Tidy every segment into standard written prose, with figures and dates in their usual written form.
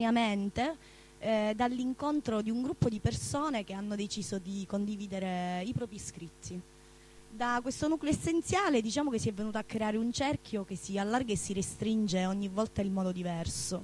dall'incontro di un gruppo di persone che hanno deciso di condividere i propri scritti. Da questo nucleo essenziale diciamo che si è venuto a creare un cerchio che si allarga e si restringe ogni volta in modo diverso.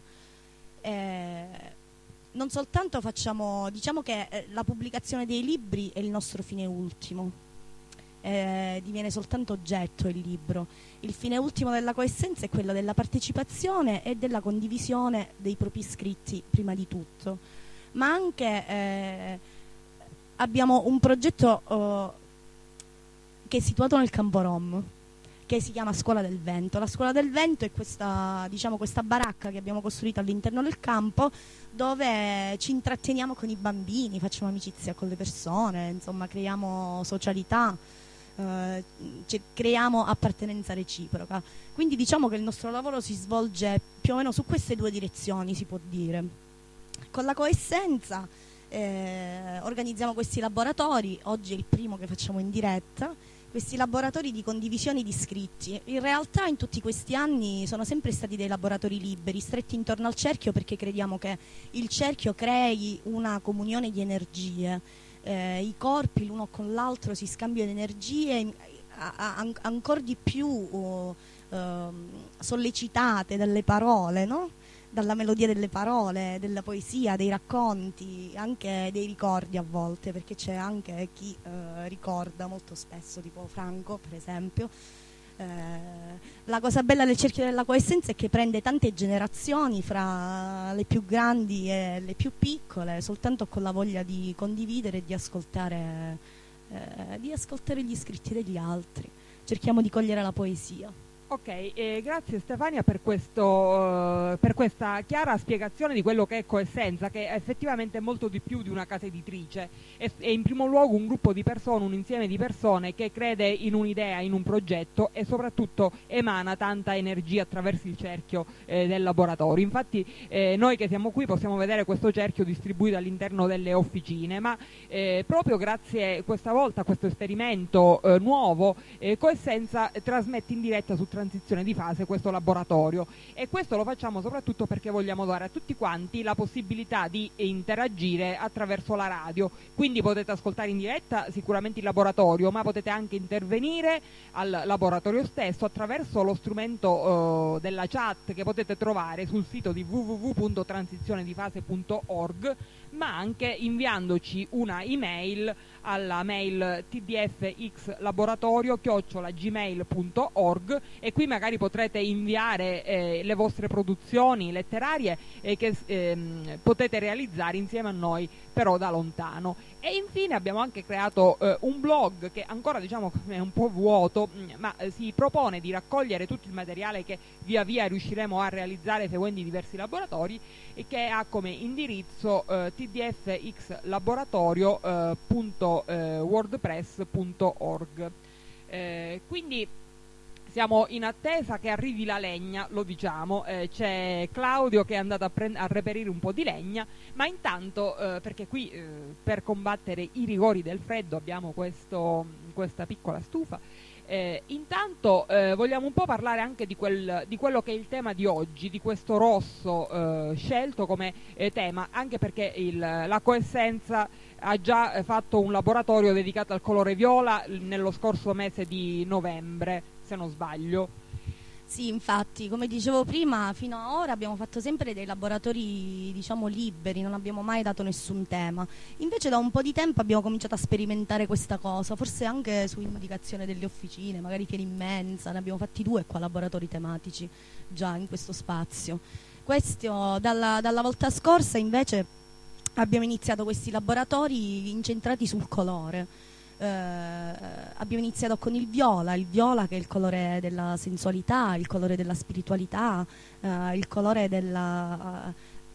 Non soltanto diciamo che la pubblicazione dei libri è il nostro fine ultimo, diviene soltanto oggetto il libro. Il fine ultimo della coessenza è quello della partecipazione e della condivisione dei propri scritti prima di tutto, ma anche abbiamo un progetto che è situato nel campo Rom, che si chiama Scuola del Vento. La Scuola del Vento è questa baracca che abbiamo costruito all'interno del campo, dove ci intratteniamo con i bambini, facciamo amicizia con le persone, insomma creiamo socialità, creiamo appartenenza reciproca. Quindi diciamo che il nostro lavoro si svolge più o meno su queste due direzioni, si può dire. Con la coessenza organizziamo questi laboratori, oggi è il primo che facciamo in diretta, questi laboratori di condivisione di scritti. In realtà in tutti questi anni sono sempre stati dei laboratori liberi, stretti intorno al cerchio, perché crediamo che il cerchio crei una comunione di energie, i corpi l'uno con l'altro si scambiano energie ancora di più sollecitate dalle parole, no? Dalla melodia delle parole, della poesia, dei racconti, anche dei ricordi a volte, perché c'è anche chi ricorda molto spesso, tipo Franco per esempio. La cosa bella del cerchio della coessenza è che prende tante generazioni, fra le più grandi e le più piccole, soltanto con la voglia di condividere e di ascoltare gli scritti degli altri. Cerchiamo di cogliere la poesia. Ok, grazie Stefania per questa chiara spiegazione di quello che è Coessenza, che effettivamente è molto di più di una casa editrice. È in primo luogo un gruppo di persone, un insieme di persone che crede in un'idea, in un progetto e soprattutto emana tanta energia attraverso il cerchio del laboratorio. Infatti noi che siamo qui possiamo vedere questo cerchio distribuito all'interno delle officine, ma proprio grazie questa volta a questo esperimento nuovo, Coessenza trasmette in diretta su Transizione di Fase questo laboratorio, e questo lo facciamo soprattutto perché vogliamo dare a tutti quanti la possibilità di interagire attraverso la radio. Quindi potete ascoltare in diretta sicuramente il laboratorio, ma potete anche intervenire al laboratorio stesso attraverso lo strumento della chat che potete trovare sul sito di www.transizionedifase.org, ma anche inviandoci una email alla mail tdfxlaboratorio@gmail.org, e qui magari potrete inviare le vostre produzioni letterarie che potete realizzare insieme a noi, però da lontano. E infine abbiamo anche creato un blog che ancora diciamo è un po' vuoto, ma si propone di raccogliere tutto il materiale che via via riusciremo a realizzare seguendo i diversi laboratori, e che ha come indirizzo tdfxlaboratorio.wordpress.org. Quindi siamo in attesa che arrivi la legna, lo diciamo, c'è Claudio che è andato a reperire un po' di legna, ma intanto, perché qui per combattere i rigori del freddo abbiamo questa piccola stufa, intanto vogliamo un po' parlare anche di quello che è il tema di oggi, di questo rosso scelto come tema, anche perché la Coessenza ha già fatto un laboratorio dedicato al colore viola nello scorso mese di novembre, se non sbaglio. Sì, infatti, come dicevo prima, fino ad ora abbiamo fatto sempre dei laboratori, diciamo, liberi, non abbiamo mai dato nessun tema. Invece da un po' di tempo abbiamo cominciato a sperimentare questa cosa, forse anche su indicazione delle officine, magari Fiera Immensa, ne abbiamo fatti 2 qua, laboratori tematici, già in questo spazio. Questo, dalla volta scorsa invece abbiamo iniziato questi laboratori incentrati sul colore. Abbiamo iniziato con il viola che è il colore della sensualità, il colore della spiritualità, il colore della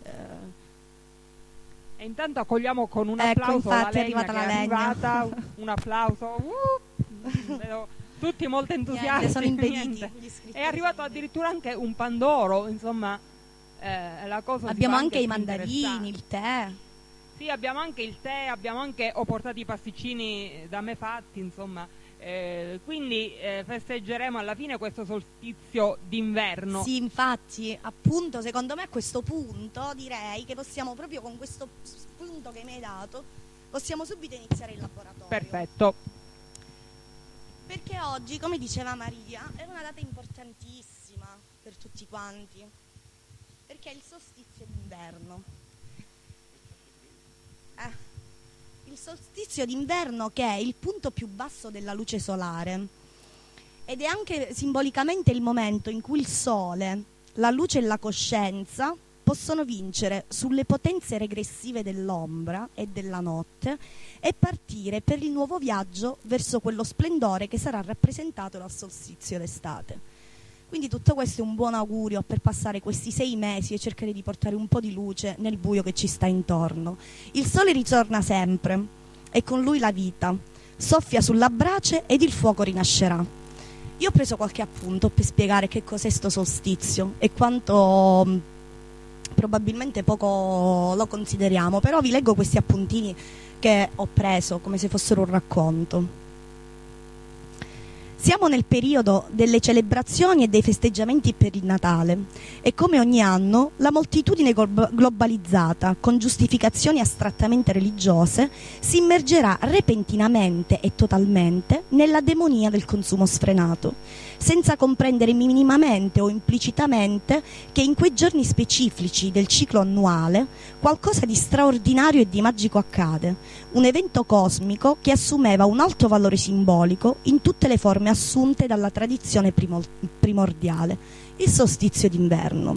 e intanto accogliamo con un applauso la legna che è arrivata, un applauso, vedo tutti molto entusiasti. Sono impediti. È arrivato addirittura anche un pandoro, insomma, la cosa abbiamo anche i mandarini, il tè. Sì, abbiamo anche il tè, ho portato i pasticcini da me fatti, insomma, Quindi festeggeremo alla fine questo solstizio d'inverno. Sì, infatti, appunto, secondo me a questo punto direi che possiamo, proprio con questo spunto che mi hai dato, possiamo subito iniziare il laboratorio. Perfetto. Perché oggi, come diceva Maria, è una data importantissima per tutti quanti, perché è il solstizio d'inverno. Il solstizio d'inverno, che è il punto più basso della luce solare, ed è anche simbolicamente il momento in cui il sole, la luce e la coscienza possono vincere sulle potenze regressive dell'ombra e della notte e partire per il nuovo viaggio verso quello splendore che sarà rappresentato dal solstizio d'estate. Quindi tutto questo è un buon augurio per passare questi 6 mesi e cercare di portare un po' di luce nel buio che ci sta intorno. Il sole ritorna sempre e con lui la vita, soffia sulla brace ed il fuoco rinascerà. Io ho preso qualche appunto per spiegare che cos'è sto solstizio e quanto probabilmente poco lo consideriamo, però vi leggo questi appuntini che ho preso come se fossero un racconto. Siamo nel periodo delle celebrazioni e dei festeggiamenti per il Natale e come ogni anno la moltitudine globalizzata, con giustificazioni astrattamente religiose, si immergerà repentinamente e totalmente nella demonia del consumo sfrenato, senza comprendere minimamente o implicitamente che in quei giorni specifici del ciclo annuale qualcosa di straordinario e di magico accade, un evento cosmico che assumeva un alto valore simbolico in tutte le forme assunte dalla tradizione primordiale, il solstizio d'inverno.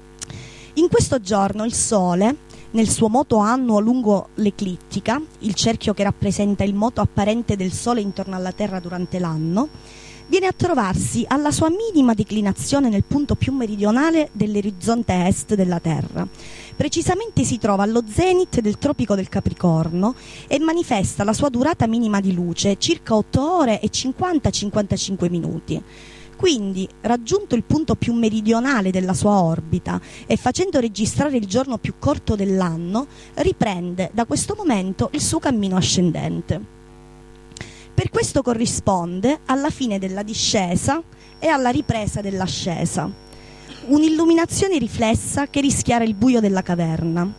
In questo giorno il Sole, nel suo moto annuo lungo l'eclittica, il cerchio che rappresenta il moto apparente del Sole intorno alla Terra durante l'anno, viene a trovarsi alla sua minima declinazione nel punto più meridionale dell'orizzonte est della Terra. Precisamente si trova allo zenit del tropico del Capricorno e manifesta la sua durata minima di luce, circa 8 ore e 50-55 minuti. Quindi, raggiunto il punto più meridionale della sua orbita e facendo registrare il giorno più corto dell'anno, riprende da questo momento il suo cammino ascendente. Per questo corrisponde alla fine della discesa e alla ripresa dell'ascesa, un'illuminazione riflessa che rischiara il buio della caverna.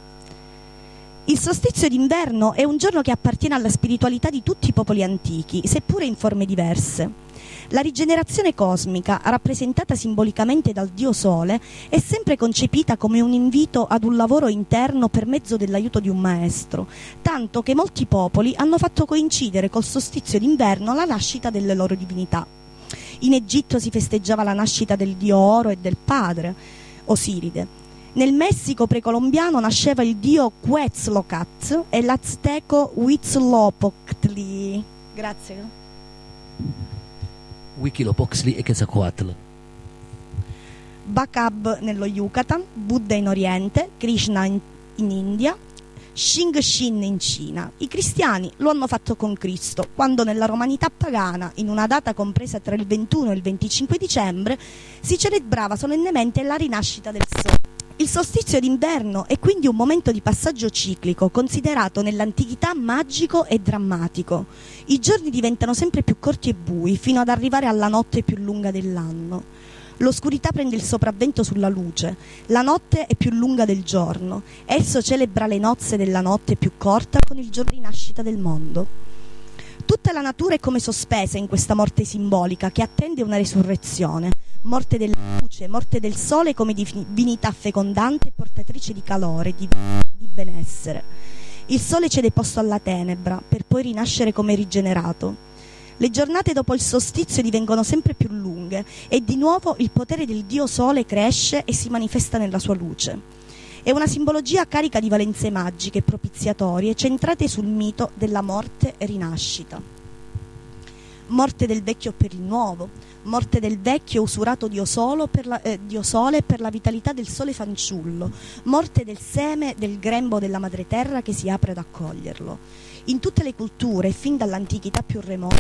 Il solstizio d'inverno è un giorno che appartiene alla spiritualità di tutti i popoli antichi, seppure in forme diverse. La rigenerazione cosmica, rappresentata simbolicamente dal dio Sole, è sempre concepita come un invito ad un lavoro interno per mezzo dell'aiuto di un maestro, tanto che molti popoli hanno fatto coincidere col solstizio d'inverno la nascita delle loro divinità. In Egitto si festeggiava la nascita del dio Oro e del padre, Osiride. Nel Messico precolombiano nasceva il dio Quetzalcoatl e l'azteco Huitzilopochtli. Grazie. Huitzilopochtli e Quetzalcoatl. Bacab nello Yucatan, Buddha in Oriente, Krishna in India, Xing Xin in Cina. I cristiani lo hanno fatto con Cristo, quando nella romanità pagana, in una data compresa tra il 21 e il 25 dicembre, si celebrava solennemente la rinascita del Sole. Il solstizio d'inverno è quindi un momento di passaggio ciclico, considerato nell'antichità magico e drammatico. I giorni diventano sempre più corti e bui, fino ad arrivare alla notte più lunga dell'anno. L'oscurità prende il sopravvento sulla luce, la notte è più lunga del giorno, esso celebra le nozze della notte più corta con il giorno di nascita del mondo. Tutta la natura è come sospesa in questa morte simbolica che attende una resurrezione, morte della luce, morte del sole come divinità fecondante e portatrice di calore, di benessere. Il sole cede posto alla tenebra per poi rinascere come rigenerato. Le giornate dopo il solstizio divengono sempre più lunghe e di nuovo il potere del dio Sole cresce e si manifesta nella sua luce. È una simbologia carica di valenze magiche e propiziatorie centrate sul mito della morte e rinascita. Morte del vecchio per il nuovo, morte del vecchio usurato dio Sole per la vitalità del sole fanciullo, morte del seme del grembo della madre terra che si apre ad accoglierlo. In tutte le culture, fin dall'antichità più remota,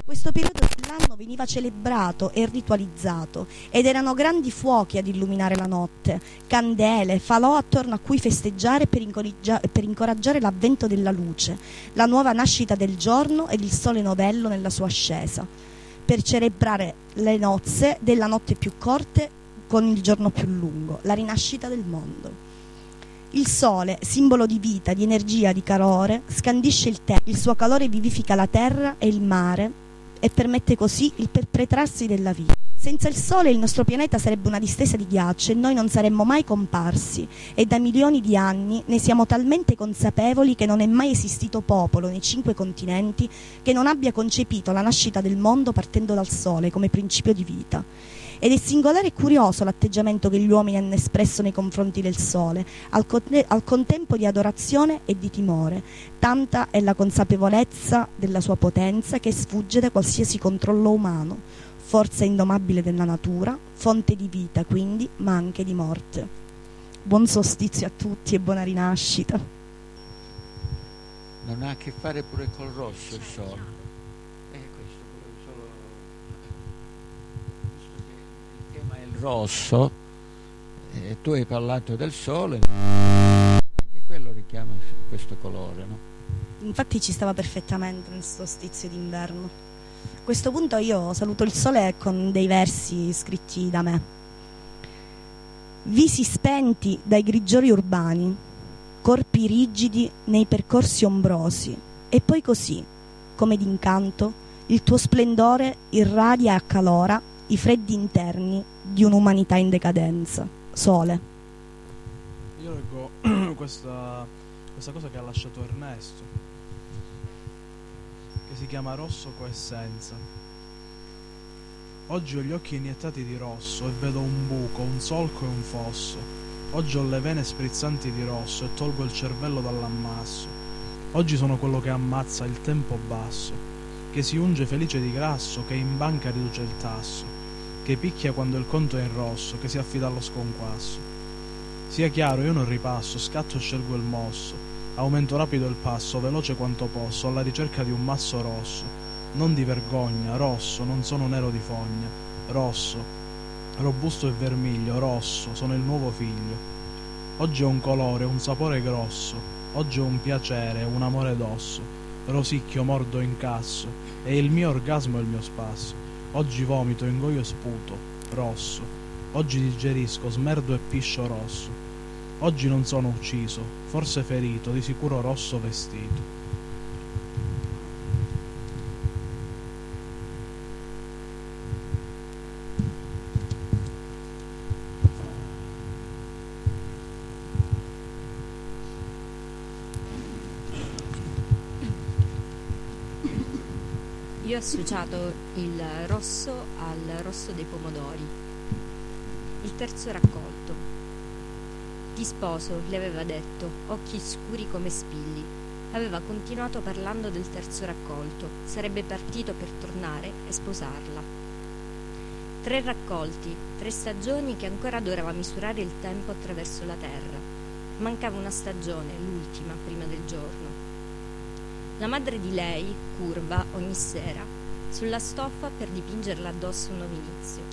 Questo periodo dell'anno veniva celebrato e ritualizzato ed erano grandi fuochi ad illuminare la notte, candele, falò attorno a cui festeggiare per incoraggiare l'avvento della luce, la nuova nascita del giorno ed il sole novello nella sua ascesa, per celebrare le nozze della notte più corte con il giorno più lungo, la rinascita del mondo. Il sole, simbolo di vita, di energia, di calore, scandisce il suo calore vivifica la terra e il mare e permette così il perpetrarsi della vita. Senza il sole il nostro pianeta sarebbe una distesa di ghiaccio e noi non saremmo mai comparsi, e da milioni di anni ne siamo talmente consapevoli che non è mai esistito popolo nei 5 continenti che non abbia concepito la nascita del mondo partendo dal sole come principio di vita. Ed è singolare e curioso l'atteggiamento che gli uomini hanno espresso nei confronti del sole, al contempo di adorazione e di timore. Tanta è la consapevolezza della sua potenza che sfugge da qualsiasi controllo umano, forza indomabile della natura, fonte di vita quindi, ma anche di morte. Buon solstizio a tutti e buona rinascita. Non ha a che fare pure col rosso il sole. Rosso, tu hai parlato del sole, anche quello richiama questo colore, no? Infatti ci stava perfettamente nel solstizio d'inverno. A questo punto io saluto il sole con dei versi scritti da me. Visi spenti dai grigiori urbani, corpi rigidi nei percorsi ombrosi, e poi così, come d'incanto, il tuo splendore irradia e accalora i freddi interni di un'umanità in decadenza. Sole. Io leggo questa cosa che ha lasciato Ernesto, che si chiama Rosso Coessenza. Oggi ho gli occhi iniettati di rosso e vedo un buco, un solco e un fosso. Oggi ho le vene sprizzanti di rosso e tolgo il cervello dall'ammasso. Oggi sono quello che ammazza il tempo basso, che si unge felice di grasso, che in banca riduce il tasso, che picchia quando il conto è in rosso, che si affida allo sconquasso. Sia chiaro, io non ripasso, scatto e scelgo il mosso, aumento rapido il passo, veloce quanto posso, alla ricerca di un masso rosso, non di vergogna, rosso, non sono nero di fogna, rosso, robusto e vermiglio, rosso, sono il nuovo figlio. Oggi ho un colore, un sapore grosso, oggi ho un piacere, un amore d'osso, rosicchio, mordo, incasso, e il mio orgasmo è il mio spasso. Oggi vomito, ingoio e sputo, rosso. Oggi digerisco, smerdo e piscio rosso. Oggi non sono ucciso, forse ferito, di sicuro rosso vestito. Io ho associato il rosso al rosso dei pomodori. Il terzo raccolto. Ti sposo, le aveva detto, occhi scuri come spilli. Aveva continuato parlando del terzo raccolto. Sarebbe partito per tornare e sposarla. 3 raccolti, 3 stagioni che ancora doveva misurare il tempo attraverso la terra. Mancava una stagione, l'ultima, prima del giorno. La madre di lei, curva ogni sera, sulla stoffa per dipingerla addosso un nuovo inizio.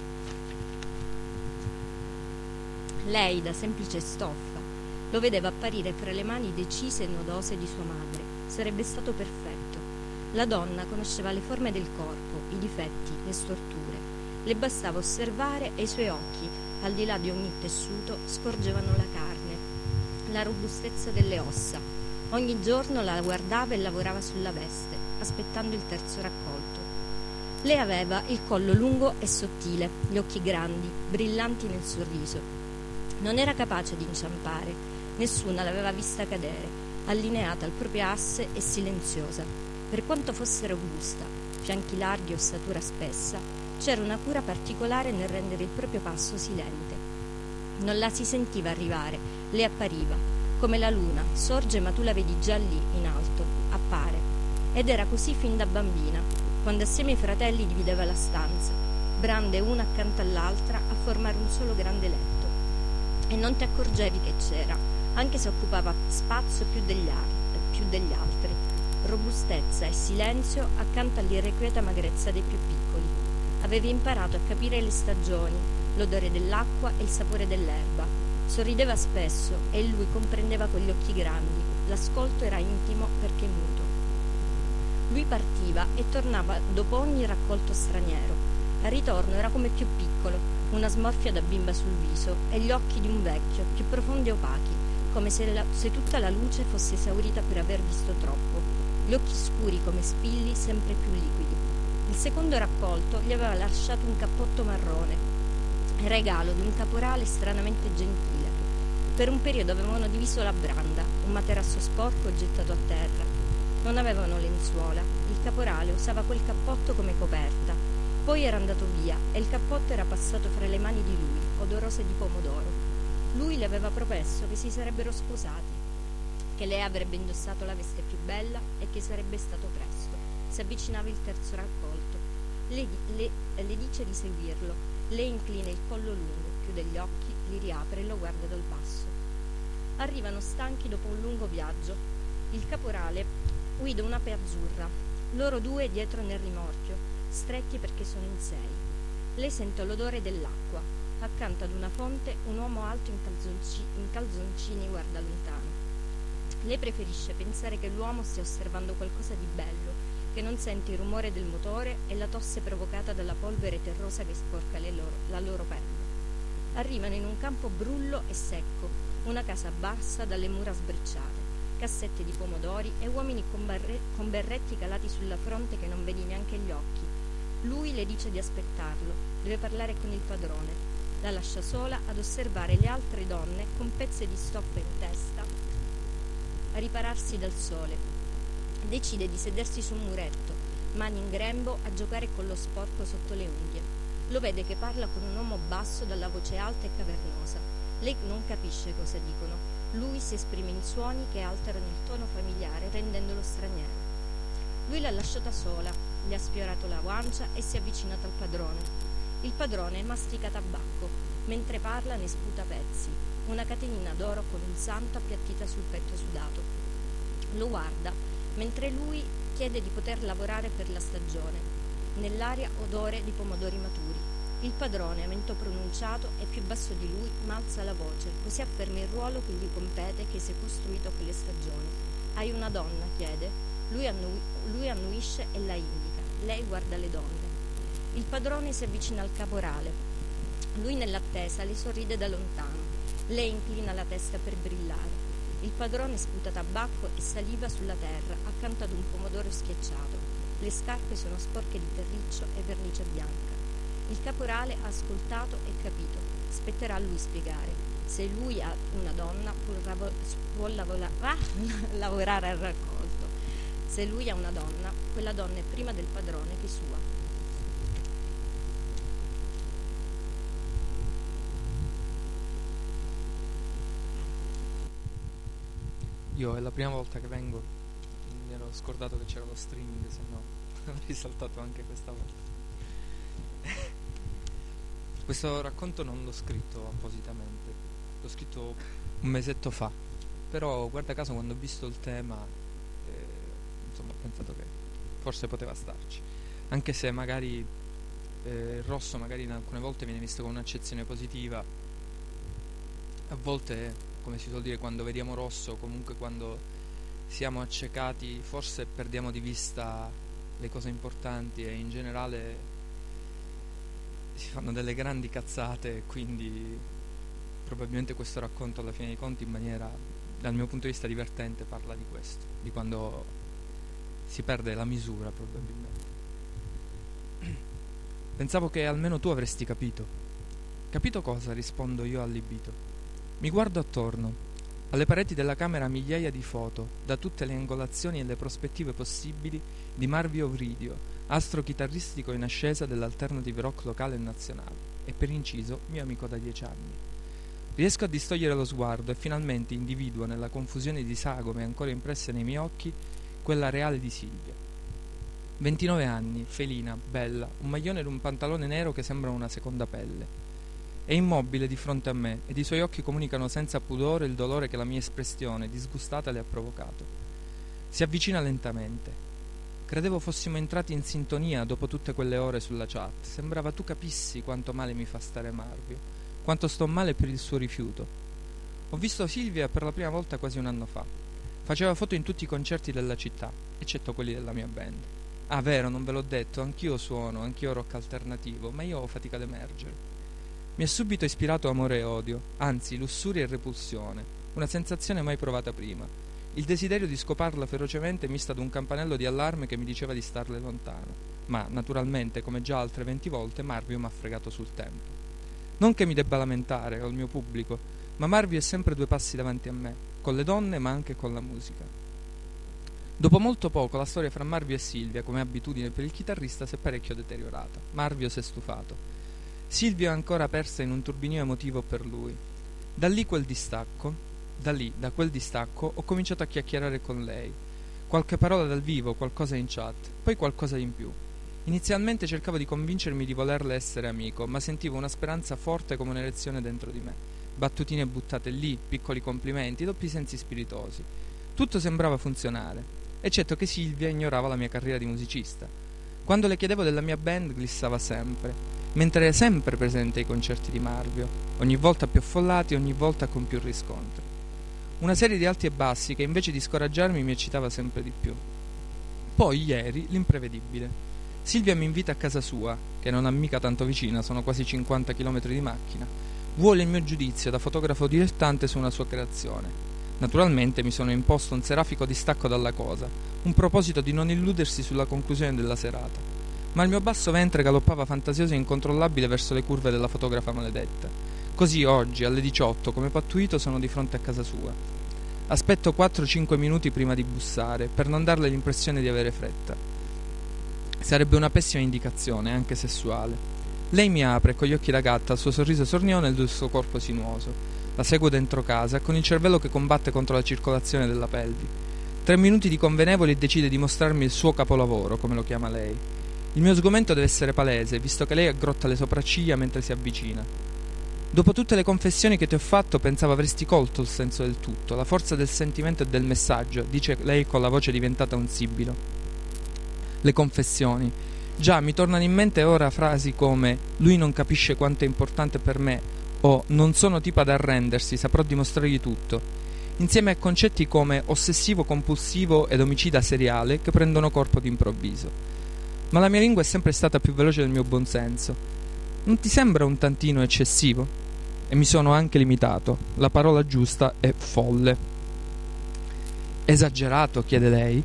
Lei, da semplice stoffa, lo vedeva apparire fra le mani decise e nodose di sua madre. Sarebbe stato perfetto. La donna conosceva le forme del corpo, i difetti, le storture. Le bastava osservare e i suoi occhi, al di là di ogni tessuto, scorgevano la carne, la robustezza delle ossa. Ogni giorno la guardava e lavorava sulla veste, aspettando il terzo raccolto. Lei aveva il collo lungo e sottile, gli occhi grandi, brillanti nel sorriso. Non era capace di inciampare, nessuna l'aveva vista cadere, allineata al proprio asse e silenziosa. Per quanto fosse robusta, fianchi larghi e ossatura spessa, c'era una cura particolare nel rendere il proprio passo silente. Non la si sentiva arrivare, le appariva. Come la luna, sorge ma tu la vedi già lì, in alto, appare. Ed era così fin da bambina, quando assieme ai fratelli divideva la stanza, brande una accanto all'altra a formare un solo grande letto. E non ti accorgevi che c'era, anche se occupava spazio più degli altri. robustezza e silenzio accanto all'irrequieta magrezza dei più piccoli. Aveva imparato a capire le stagioni, l'odore dell'acqua e il sapore dell'erba. Sorrideva spesso e lui comprendeva con gli occhi grandi. L'ascolto era intimo perché muto. Lui partiva e tornava dopo ogni raccolto straniero. Al ritorno era come più piccolo, una smorfia da bimba sul viso e gli occhi di un vecchio, più profondi e opachi, come se tutta la luce fosse esaurita per aver visto troppo. Gli occhi scuri come spilli, sempre più liquidi. Il secondo raccolto gli aveva lasciato un cappotto marrone, regalo di un caporale stranamente gentile. Per un periodo avevano diviso la branda, un materasso sporco gettato a terra. Non avevano lenzuola. Il caporale usava quel cappotto come coperta. Poi era andato via e il cappotto era passato fra le mani di lui, odorose di pomodoro. Lui le aveva promesso che si sarebbero sposati, che lei avrebbe indossato la veste più bella e che sarebbe stato presto. Si avvicinava il terzo raccolto. Le dice di seguirlo. Lei inclina il collo lungo, chiude gli occhi, li riapre e lo guarda dal basso. Arrivano stanchi dopo un lungo viaggio. Il caporale guida un'ape azzurra. Loro due dietro nel rimorchio, stretti perché sono in 6. Lei sente l'odore dell'acqua. Accanto ad una fonte un uomo alto in calzoncini guarda lontano. Lei preferisce pensare che l'uomo stia osservando qualcosa di bello, che non sente il rumore del motore e la tosse provocata dalla polvere terrosa che sporca la loro pelle. Arrivano in un campo brullo e secco, una casa bassa dalle mura sbrecciate, cassette di pomodori e uomini con berretti calati sulla fronte che non vedi neanche gli occhi. Lui le dice di aspettarlo, deve parlare con il padrone. La lascia sola ad osservare le altre donne con pezze di stoffa in testa a ripararsi dal sole. Decide di sedersi su un muretto, mani in grembo, a giocare con lo sporco sotto le unghie. Lo vede che parla con un uomo basso dalla voce alta e cavernosa. Lei non capisce cosa dicono. Lui si esprime in suoni che alterano il tono familiare, rendendolo straniero. Lui l'ha lasciata sola, le ha sfiorato la guancia e si è avvicinata al padrone. Il padrone mastica tabacco, mentre parla ne sputa pezzi, una catenina d'oro con un santo appiattita sul petto sudato. Lo guarda, mentre lui chiede di poter lavorare per la stagione. Nell'aria odore di pomodori maturi. Il padrone, a mento pronunciato, è più basso di lui, ma alza la voce, così afferma il ruolo che gli compete, che si è costruito con le stagioni. Hai una donna? Chiede. Lui annuisce e la indica. Lei guarda le donne. Il padrone si avvicina al caporale. Lui nell'attesa le sorride da lontano. Lei inclina la testa per brillare. Il padrone sputa tabacco e saliva sulla terra accanto ad un pomodoro schiacciato. Le scarpe sono sporche di terriccio e vernice bianca. Il caporale ha ascoltato e capito. Spetterà a lui spiegare. Se lui ha una donna può lavorare al raccolto. Se lui ha una donna, quella donna è prima del padrone che sua. Io è la prima volta che vengo, mi ero scordato che c'era lo streaming, se no avrei saltato anche questa volta. Questo racconto non l'ho scritto appositamente, l'ho scritto un mesetto fa, però guarda caso quando ho visto il tema insomma ho pensato che forse poteva starci, anche se magari il rosso magari in alcune volte viene visto con un'accezione positiva, a volte, come si suol dire, quando vediamo rosso, comunque quando siamo accecati, forse perdiamo di vista le cose importanti e in generale si fanno delle grandi cazzate, e quindi probabilmente questo racconto alla fine dei conti, in maniera, dal mio punto di vista divertente, parla di questo, di quando si perde la misura probabilmente. Pensavo che almeno tu avresti capito. Capito cosa? Rispondo io allibito. Mi guardo attorno. Alle pareti della camera migliaia di foto, da tutte le angolazioni e le prospettive possibili, di Marvio Vridio, astro chitarristico in ascesa dell'alternative rock locale e nazionale, e per inciso mio amico da 10 anni. Riesco a distogliere lo sguardo e finalmente individuo nella confusione di sagome ancora impresse nei miei occhi quella reale di Silvia. 29 anni, felina, bella, un maglione ed un pantalone nero che sembrano una seconda pelle. È immobile di fronte a me ed i suoi occhi comunicano senza pudore il dolore che la mia espressione disgustata le ha provocato. Si avvicina lentamente. Credevo fossimo entrati in sintonia dopo tutte quelle ore sulla chat. Sembrava tu capissi quanto male mi fa stare Marvio, quanto sto male per il suo rifiuto. Ho visto Silvia per la prima volta quasi un anno fa. Faceva foto in tutti i concerti della città, eccetto quelli della mia band. Ah, vero, non ve l'ho detto, anch'io suono, anch'io rock alternativo, ma io ho fatica ad emergere. Mi ha subito ispirato amore e odio, anzi lussuria e repulsione, una sensazione mai provata prima. Il desiderio di scoparla ferocemente mista ad un campanello di allarme che mi diceva di starle lontano. Ma, naturalmente, come già altre 20 volte, Marvio m'ha fregato sul tempo. Non che mi debba lamentare, ho il mio pubblico, ma Marvio è sempre 2 passi davanti a me, con le donne ma anche con la musica. Dopo molto poco la storia fra Marvio e Silvia, come abitudine per il chitarrista, si è parecchio deteriorata. Marvio si è stufato. Silvia è ancora persa in un turbinio emotivo per lui. Da quel distacco, ho cominciato a chiacchierare con lei. Qualche parola dal vivo, qualcosa in chat, poi qualcosa in più. Inizialmente cercavo di convincermi di volerle essere amico, ma sentivo una speranza forte come un'erezione dentro di me. Battutine buttate lì, piccoli complimenti, doppi sensi spiritosi. Tutto sembrava funzionare, eccetto che Silvia ignorava la mia carriera di musicista. Quando le chiedevo della mia band glissava sempre, mentre era sempre presente ai concerti di Marvio, ogni volta più affollati, ogni volta con più riscontri. Una serie di alti e bassi che invece di scoraggiarmi mi eccitava sempre di più. Poi ieri l'imprevedibile. Silvia mi invita a casa sua, che non è mica tanto vicina, sono quasi 50 km di macchina. Vuole il mio giudizio da fotografo dilettante su una sua creazione. Naturalmente mi sono imposto un serafico distacco dalla cosa, un proposito di non illudersi sulla conclusione della serata. Ma il mio basso ventre galoppava fantasioso e incontrollabile verso le curve della fotografa maledetta. Così oggi, alle 18, come pattuito, sono di fronte a casa sua. Aspetto 4-5 minuti prima di bussare, per non darle l'impressione di avere fretta. Sarebbe una pessima indicazione, anche sessuale. Lei mi apre con gli occhi da gatta, il suo sorriso sornione e il suo corpo sinuoso. La seguo dentro casa, con il cervello che combatte contro la circolazione della pelvi. 3 minuti di convenevoli e decide di mostrarmi il suo capolavoro, come lo chiama lei. Il mio sgomento deve essere palese, visto che lei aggrotta le sopracciglia mentre si avvicina. Dopo tutte le confessioni che ti ho fatto, pensavo avresti colto il senso del tutto, la forza del sentimento e del messaggio, dice lei con la voce diventata un sibilo. Le confessioni. Già, mi tornano in mente ora frasi come «lui non capisce quanto è importante per me» o «non sono tipo ad arrendersi, saprò dimostrargli tutto», insieme a concetti come ossessivo-compulsivo ed omicida seriale che prendono corpo d'improvviso. Ma la mia lingua è sempre stata più veloce del mio buonsenso. Non ti sembra un tantino eccessivo? E mi sono anche limitato. La parola giusta è folle. Esagerato? Chiede lei.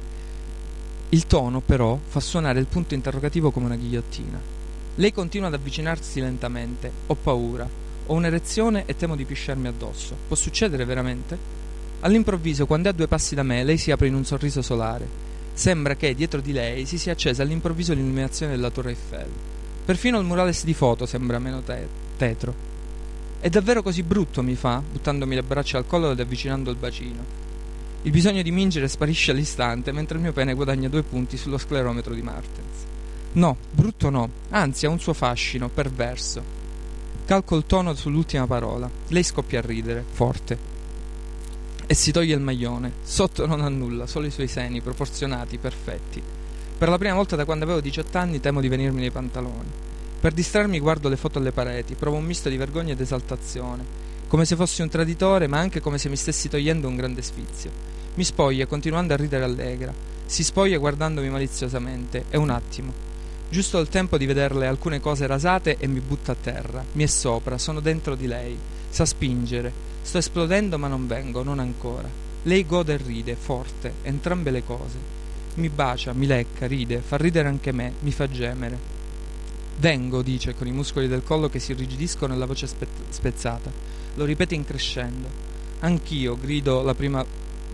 Il tono, però, fa suonare il punto interrogativo come una ghigliottina. Lei continua ad avvicinarsi lentamente. Ho paura. Ho un'erezione e temo di pisciarmi addosso. Può succedere veramente? All'improvviso, quando è a 2 passi da me, lei si apre in un sorriso solare. Sembra che dietro di lei si sia accesa all'improvviso l'illuminazione della Torre Eiffel. Perfino il murales di foto sembra meno tetro. È davvero così brutto, mi fa, buttandomi le braccia al collo ed avvicinando il bacino. Il bisogno di mingere sparisce all'istante, mentre il mio pene guadagna 2 punti sullo sclerometro di Martens. No, brutto no, anzi ha un suo fascino, perverso. Calco il tono sull'ultima parola. Lei scoppia a ridere, forte. E si toglie il maglione. Sotto non ha nulla, solo i suoi seni, proporzionati, perfetti. Per la prima volta da quando avevo 18 anni temo di venirmi nei pantaloni. Per distrarmi guardo le foto alle pareti, provo un misto di vergogna ed esaltazione, come se fossi un traditore, ma anche come se mi stessi togliendo un grande sfizio. Mi spoglia, continuando a ridere allegra. Si spoglia guardandomi maliziosamente. È un attimo. Giusto il tempo di vederle alcune cose rasate e mi butta a terra. Mi è sopra, sono dentro di lei. Sa spingere. Sto esplodendo ma non vengo, non ancora. Lei gode e ride, forte, entrambe le cose. Mi bacia, mi lecca, ride, fa ridere anche me, mi fa gemere. Vengo, dice, con i muscoli del collo che si irrigidiscono e la voce spezzata. Lo ripete increscendo. Anch'io, grido la prima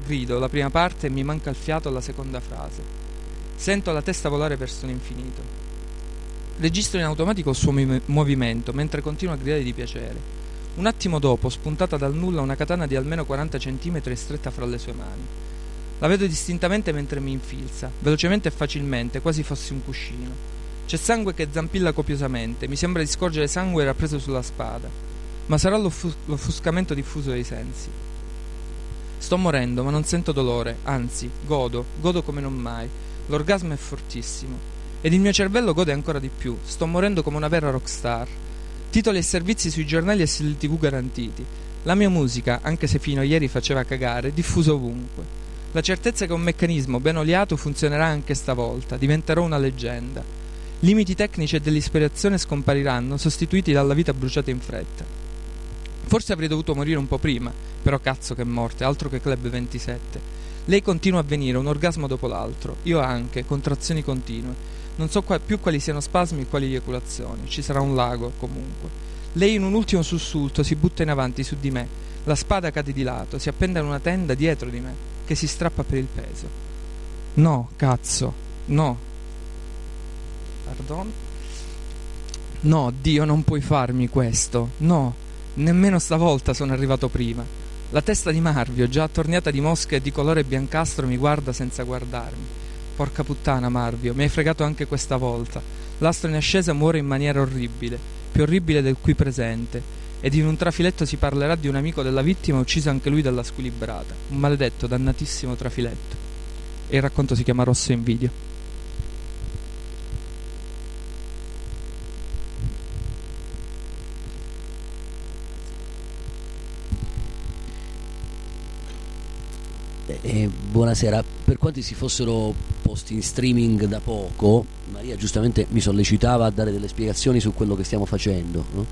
parte e mi manca il fiato alla seconda frase. Sento la testa volare verso l'infinito. Registro in automatico il suo movimento, mentre continua a gridare di piacere. Un attimo dopo, spuntata dal nulla, una katana di almeno 40 centimetri è stretta fra le sue mani. La vedo distintamente mentre mi infilza, velocemente e facilmente, quasi fossi un cuscino. C'è sangue che zampilla copiosamente, mi sembra di scorgere sangue rappreso sulla spada, ma sarà l'offuscamento diffuso dei sensi. Sto morendo, ma non sento dolore, anzi, godo come non mai. L'orgasmo è fortissimo. Ed il mio cervello gode ancora di più. Sto morendo come una vera rockstar. Titoli e servizi sui giornali e sulle TV garantiti. La mia musica, anche se fino a ieri faceva cagare, è diffusa ovunque. La certezza che un meccanismo ben oliato funzionerà anche stavolta. Diventerò una leggenda. Limiti tecnici e dell'ispirazione scompariranno, sostituiti dalla vita bruciata in fretta. Forse avrei dovuto morire un po' prima, però cazzo che morte, altro che Club 27. Lei continua a venire, un orgasmo dopo l'altro. Io anche, contrazioni continue. Non so più quali siano spasmi e quali eiaculazioni. Ci sarà un lago, comunque. Lei in un ultimo sussulto si butta in avanti su di me. La spada cade di lato, si appende a una tenda dietro di me, che si strappa per il peso. No, cazzo, no. Pardon? No, Dio, non puoi farmi questo. No. Nemmeno stavolta sono arrivato prima. La testa di Marvio, già attorniata di mosche e di colore biancastro, mi guarda senza guardarmi. Porca puttana, Marvio, mi hai fregato anche questa volta. L'astro in ascesa muore in maniera orribile, più orribile del qui presente, ed in un trafiletto si parlerà di un amico della vittima ucciso anche lui dalla squilibrata. Un maledetto, dannatissimo trafiletto. E il racconto si chiama Rosso Invidio. Buonasera, per quanti si fossero posti in streaming da poco, Maria giustamente mi sollecitava a dare delle spiegazioni su quello che stiamo facendo, no?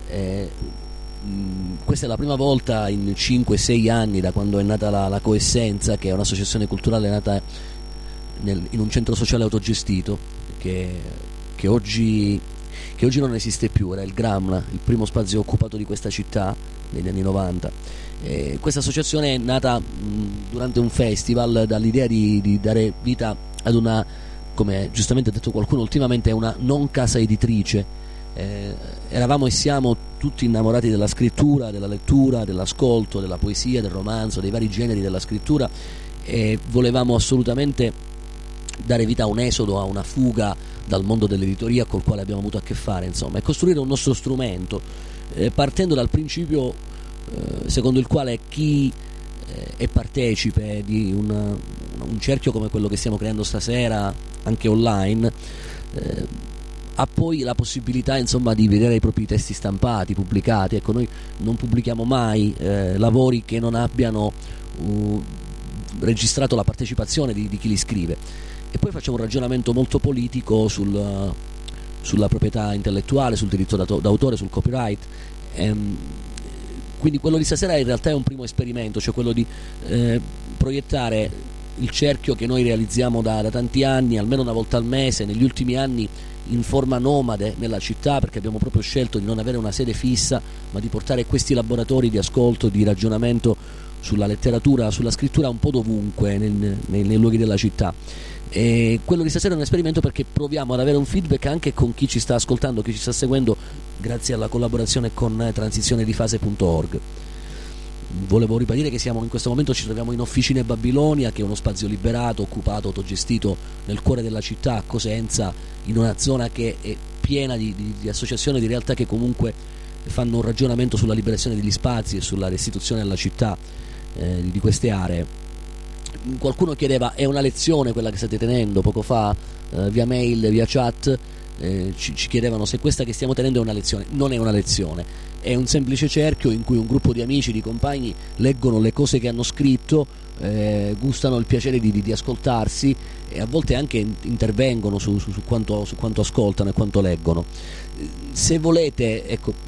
Questa è la prima volta in 5-6 anni da quando è nata la Coessenza, che è un'associazione culturale nata in un centro sociale autogestito che oggi non esiste più. Era il Gramla, il primo spazio occupato di questa città negli anni 90. Questa associazione è nata durante un festival dall'idea di dare vita ad una, come giustamente ha detto qualcuno ultimamente, è una non casa editrice. Eravamo e siamo tutti innamorati della scrittura, della lettura, dell'ascolto, della poesia, del romanzo, dei vari generi della scrittura, e volevamo assolutamente dare vita a un esodo, a una fuga dal mondo dell'editoria col quale abbiamo avuto a che fare, insomma, e costruire un nostro strumento, partendo dal principio secondo il quale chi è partecipe di un cerchio come quello che stiamo creando stasera, anche online, ha poi la possibilità, insomma, di vedere i propri testi stampati, pubblicati. Ecco, noi non pubblichiamo mai lavori che non abbiano registrato la partecipazione di chi li scrive, e poi facciamo un ragionamento molto politico sulla proprietà intellettuale, sul diritto d'autore, sul copyright. Quindi quello di stasera in realtà è un primo esperimento, cioè quello di proiettare il cerchio che noi realizziamo da tanti anni, almeno una volta al mese, negli ultimi anni in forma nomade nella città, perché abbiamo proprio scelto di non avere una sede fissa, ma di portare questi laboratori di ascolto, di ragionamento sulla letteratura, sulla scrittura un po' dovunque nei luoghi della città. E quello di stasera è un esperimento perché proviamo ad avere un feedback anche con chi ci sta ascoltando, chi ci sta seguendo, grazie alla collaborazione con transizionedifase.org. Volevo ribadire che in questo momento ci troviamo in Officine Babilonia, che è uno spazio liberato, occupato, autogestito nel cuore della città, a Cosenza, in una zona che è piena di associazioni, di realtà che comunque fanno un ragionamento sulla liberazione degli spazi e sulla restituzione alla città di queste aree. Qualcuno chiedeva: è una lezione quella che state tenendo? Poco fa via mail, via chat ci chiedevano se questa che stiamo tenendo è una lezione. Non è una lezione, è un semplice cerchio in cui un gruppo di amici, di compagni leggono le cose che hanno scritto, gustano il piacere di ascoltarsi, e a volte anche intervengono su quanto ascoltano e quanto leggono. Se volete,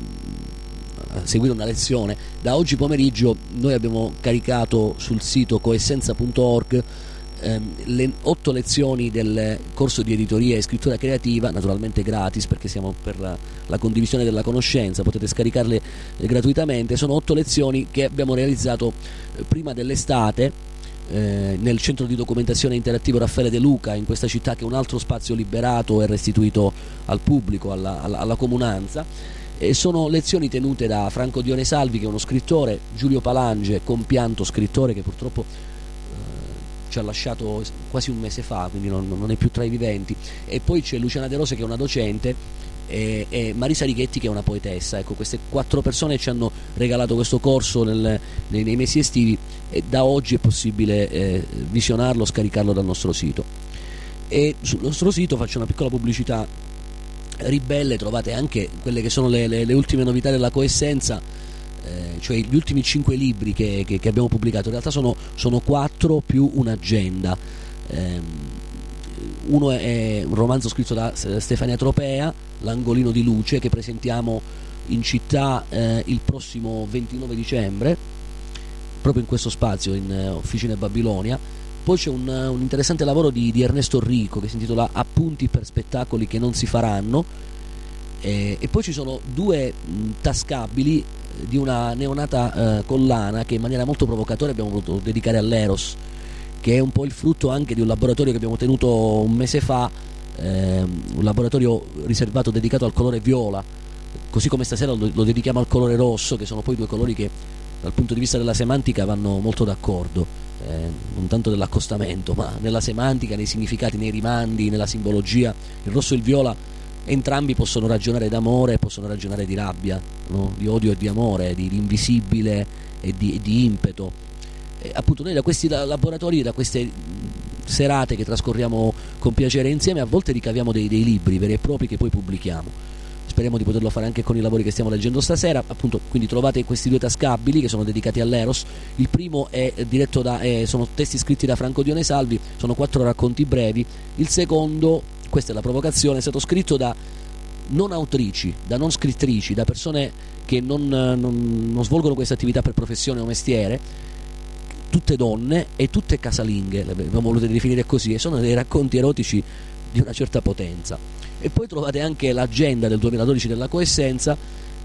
seguire una lezione, da oggi pomeriggio noi abbiamo caricato sul sito coessenza.org le 8 lezioni del corso di editoria e scrittura creativa, naturalmente gratis, perché siamo per la condivisione della conoscenza, potete scaricarle gratuitamente. Sono 8 lezioni che abbiamo realizzato prima dell'estate nel centro di documentazione interattivo Raffaele De Luca, in questa città, che è un altro spazio liberato e restituito al pubblico, alla comunanza. E sono lezioni tenute da Franco Dione Salvi, che è uno scrittore, Giulio Palange, compianto scrittore, che purtroppo ci ha lasciato quasi un mese fa, quindi non è più tra i viventi, e poi c'è Luciana De Rose, che è una docente e Marisa Righetti, che è una poetessa. Ecco, queste 4 persone ci hanno regalato questo corso nei mesi estivi, e da oggi è possibile visionarlo, scaricarlo dal nostro sito. E sul nostro sito, faccio una piccola pubblicità ribelle, trovate anche quelle che sono le ultime novità della Coessenza, cioè gli ultimi 5 libri che abbiamo pubblicato. In realtà sono 4 più un'agenda. Uno è un romanzo scritto da Stefania Tropea, L'angolino di luce, che presentiamo in città il prossimo 29 dicembre, proprio in questo spazio, in Officine Babilonia. Poi c'è un interessante lavoro di Ernesto Rico che si intitola Appunti per spettacoli che non si faranno, e poi ci sono 2 tascabili di una neonata collana che in maniera molto provocatoria abbiamo voluto dedicare all'Eros, che è un po' il frutto anche di un laboratorio che abbiamo tenuto un mese fa, un laboratorio riservato, dedicato al colore viola, così come stasera lo dedichiamo al colore rosso, che sono poi 2 colori che dal punto di vista della semantica vanno molto d'accordo, non tanto dell'accostamento, ma nella semantica, nei significati, nei rimandi, nella simbologia. Il rosso e il viola entrambi possono ragionare d'amore, possono ragionare di rabbia, no? Di odio e di amore, di invisibile e di impeto. Appunto, noi da questi laboratori, da queste serate che trascorriamo con piacere insieme, a volte ricaviamo dei libri veri e propri che poi pubblichiamo. Speriamo di poterlo fare anche con i lavori che stiamo leggendo stasera. Appunto, quindi trovate questi 2 tascabili che sono dedicati all'Eros. Il primo è diretto sono testi scritti da Franco Dione Salvi, sono 4 racconti brevi. Il secondo, questa è la provocazione, è stato scritto da non autrici, da non scrittrici, da persone che non svolgono questa attività per professione o mestiere, tutte donne e tutte casalinghe, le abbiamo volute definire così, e sono dei racconti erotici di una certa potenza. E poi trovate anche l'agenda del 2012 della Coessenza,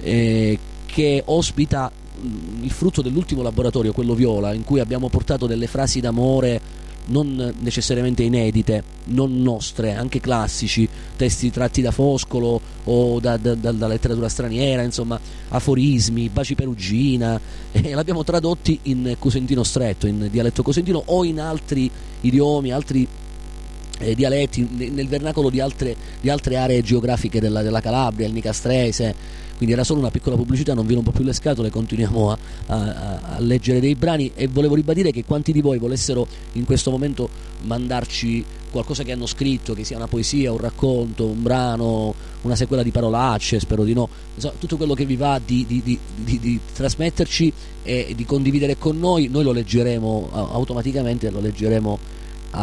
che ospita il frutto dell'ultimo laboratorio, quello viola, in cui abbiamo portato delle frasi d'amore non necessariamente inedite, non nostre, anche classici, testi tratti da Foscolo o da letteratura straniera, insomma, aforismi, baci perugina, e l'abbiamo tradotti in cosentino stretto, in dialetto cosentino o in altri idiomi, altri dialetti, nel vernacolo di altre aree geografiche della Calabria, il Nicastrese. Quindi era solo una piccola pubblicità, non vi rompo più le scatole, continuiamo a leggere dei brani, e volevo ribadire che quanti di voi volessero in questo momento mandarci qualcosa che hanno scritto, che sia una poesia, un racconto, un brano, una sequela di parolacce, spero di no, insomma, tutto quello che vi va di trasmetterci e di condividere con noi lo leggeremo automaticamente, lo leggeremo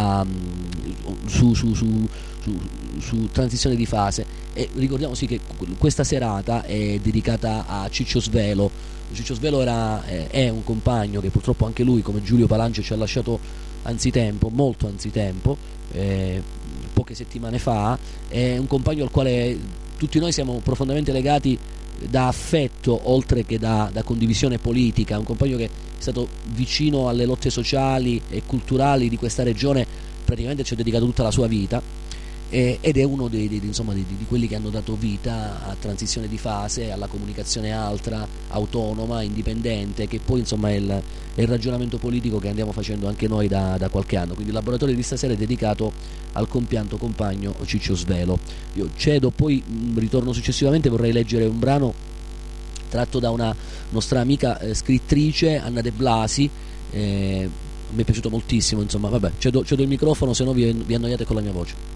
su transizione di fase. E ricordiamo che questa serata è dedicata a Ciccio Svelo. Ciccio Svelo è un compagno che purtroppo anche lui, come Giulio Palance, ci ha lasciato anzitempo, molto anzitempo, poche settimane fa. È un compagno al quale tutti noi siamo profondamente legati da affetto oltre che da condivisione politica, un compagno che è stato vicino alle lotte sociali e culturali di questa regione, praticamente ci ha dedicato tutta la sua vita, ed è uno di quelli che hanno dato vita a transizione di fase, alla comunicazione altra, autonoma, indipendente, che poi insomma è il ragionamento politico che andiamo facendo anche noi da qualche anno. Quindi il laboratorio di stasera è dedicato al compianto compagno Ciccio Svelo. Io cedo, poi ritorno successivamente. Vorrei leggere un brano tratto da una nostra amica scrittrice, Anna De Blasi. Mi è piaciuto moltissimo, insomma, vabbè, cedo il microfono, se no vi annoiate con la mia voce.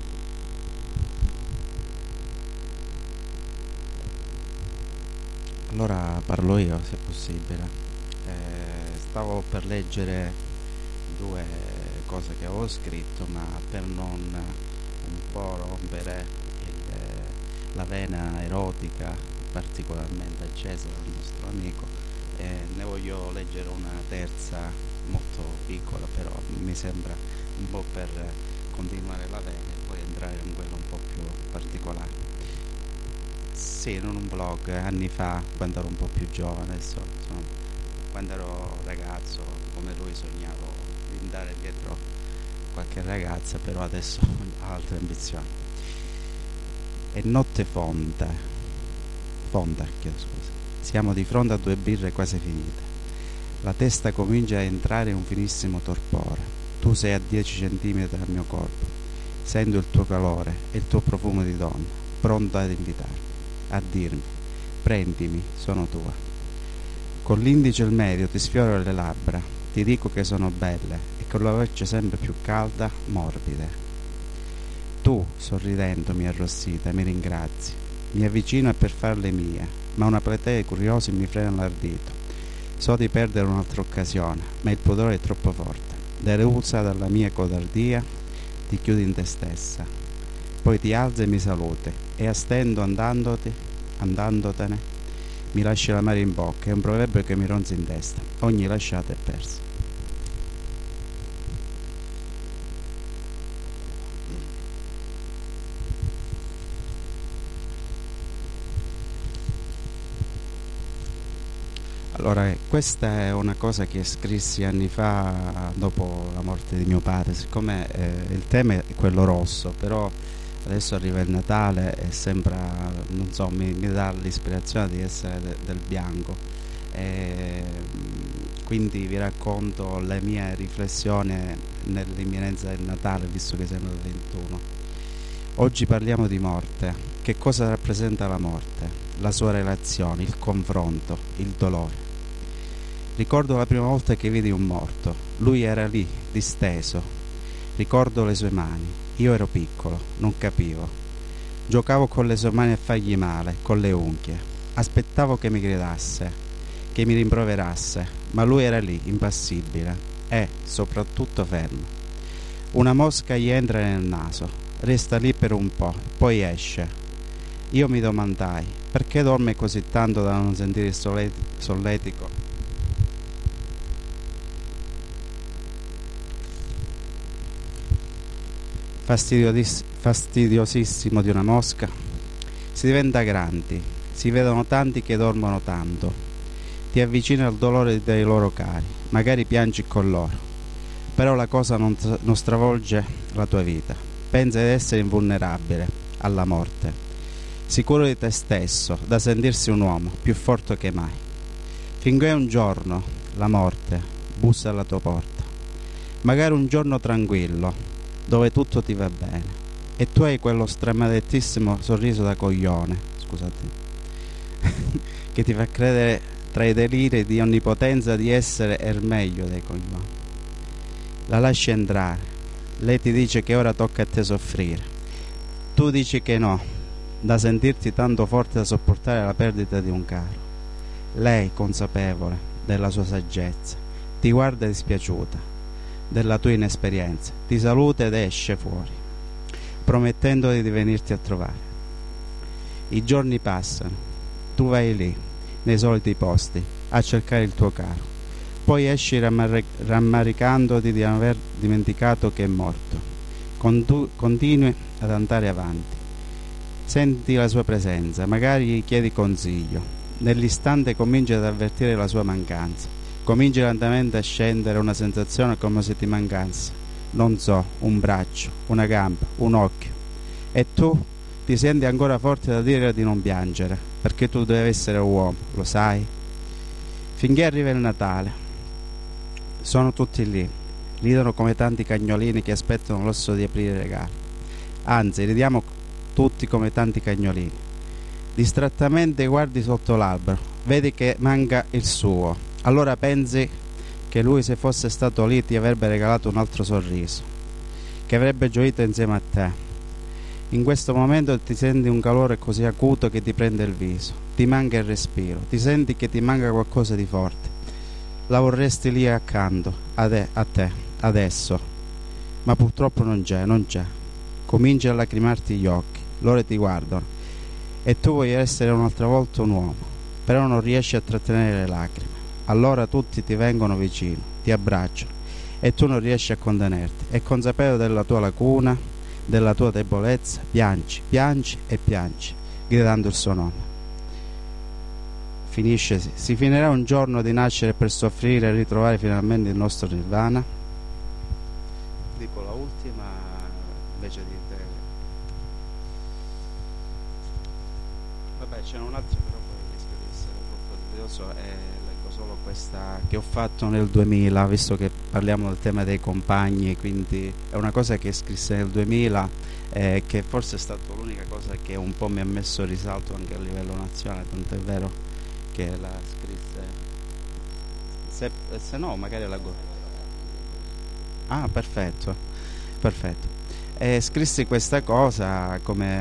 Allora parlo io, se possibile. Stavo per leggere 2 cose che avevo scritto, ma per non un po' rompere la vena erotica particolarmente accesa del nostro amico, ne voglio leggere una terza molto piccola, però mi sembra un po' per continuare la vena e poi entrare in quello un po' più particolare. Sì, in un blog anni fa, quando ero un po' più giovane, quando ero ragazzo, come lui, sognavo di andare dietro qualche ragazza, però adesso ho altre ambizioni. È notte fonda, chiedo scusa. Siamo di fronte a 2 birre quasi finite. La testa comincia a entrare in un finissimo torpore. Tu sei a 10 centimetri dal mio corpo. Sento il tuo calore e il tuo profumo di donna, pronto ad invitarmi. a dirmi: prendimi, sono tua. Con l'indice e il medio ti sfioro le labbra, ti dico che sono belle e con la voce sempre più calda, morbide. Tu, sorridendo, mi arrossita, mi ringrazi, mi avvicino per farle mie, ma una platea di curiosi mi frena l'ardito. So di perdere un'altra occasione, ma il pudore è troppo forte. Delusa dalla mia codardia, ti chiudi in te stessa. Poi ti alzi e mi saluti, e a stento andandotene, mi lasci l'amaro in bocca. È un proverbio che mi ronza in testa. Ogni lasciata è persa. Allora, questa è una cosa che scrissi anni fa dopo la morte di mio padre, siccome il tema è quello rosso, però adesso arriva il Natale e sembra, non so, mi dà l'ispirazione di essere del bianco. Quindi vi racconto le mie riflessioni nell'imminenza del Natale, visto che siamo il 21. Oggi parliamo di morte. Che cosa rappresenta la morte? La sua relazione, il confronto, il dolore. Ricordo la prima volta che vidi un morto. Lui era lì, disteso. Ricordo le sue mani. Io ero piccolo, non capivo. Giocavo con le sue mani a fargli male, con le unghie. Aspettavo che mi gridasse, che mi rimproverasse, ma lui era lì, impassibile e, soprattutto, fermo. Una mosca gli entra nel naso, resta lì per un po', poi esce. Io mi domandai, perché dorme così tanto da non sentire il solletico fastidiosissimo di una mosca? Si diventa grandi, si vedono tanti che dormono tanto. Ti avvicini al dolore dei loro cari, magari piangi con loro, però la cosa non stravolge la tua vita. Pensi di essere invulnerabile alla morte, sicuro di te stesso, da sentirsi un uomo più forte che mai, finché un giorno la morte bussa alla tua porta, magari un giorno tranquillo dove tutto ti va bene e tu hai quello stramadettissimo sorriso da coglione, scusate, che ti fa credere tra i deliri di onnipotenza di essere il meglio dei coglioni. La lasci entrare, lei ti dice che ora tocca a te soffrire, tu dici che no, da sentirti tanto forte da sopportare la perdita di un caro. Lei, consapevole della sua saggezza, ti guarda dispiaciuta della tua inesperienza, ti saluta ed esce fuori, promettendo di venirti a trovare. I giorni passano, tu vai lì, nei soliti posti, a cercare il tuo caro, poi esci rammaricandoti di aver dimenticato che è morto. Continui ad andare avanti, senti la sua presenza, magari gli chiedi consiglio, nell'istante cominci ad avvertire la sua mancanza. Cominci lentamente a scendere una sensazione come se ti mancasse, non so, un braccio, una gamba, un occhio. E tu ti senti ancora forte da dire di non piangere, perché tu devi essere uomo, lo sai? Finché arriva il Natale, sono tutti lì, ridono come tanti cagnolini che aspettano l'osso di aprire i regali. Anzi, ridiamo tutti come tanti cagnolini. Distrattamente guardi sotto l'albero, vedi che manca il suo. Allora pensi che lui, se fosse stato lì, ti avrebbe regalato un altro sorriso, che avrebbe gioito insieme a te. In questo momento ti senti un calore così acuto che ti prende il viso, ti manca il respiro, ti senti che ti manca qualcosa di forte. La vorresti lì accanto a te, adesso, ma purtroppo non c'è. Cominci a lacrimarti gli occhi, loro ti guardano e tu vuoi essere un'altra volta un uomo, però non riesci a trattenere le lacrime. Allora tutti ti vengono vicino, ti abbracciano e tu non riesci a contenerti, e consapevole della tua lacuna, della tua debolezza, piangi e piangi, gridando il suo nome. Si finirà un giorno di nascere per soffrire e ritrovare finalmente il nostro nirvana. Dico la ultima invece di te. Vabbè, c'è un altro, però poi rischio di essere troppo tedioso e leggo solo questa che ho fatto nel 2000, visto che parliamo del tema dei compagni, quindi è una cosa che scrisse nel 2000, che forse è stata l'unica cosa che un po' mi ha messo risalto anche a livello nazionale, tant'è vero che la scrisse. Se no magari la perfetto. Scrissi questa cosa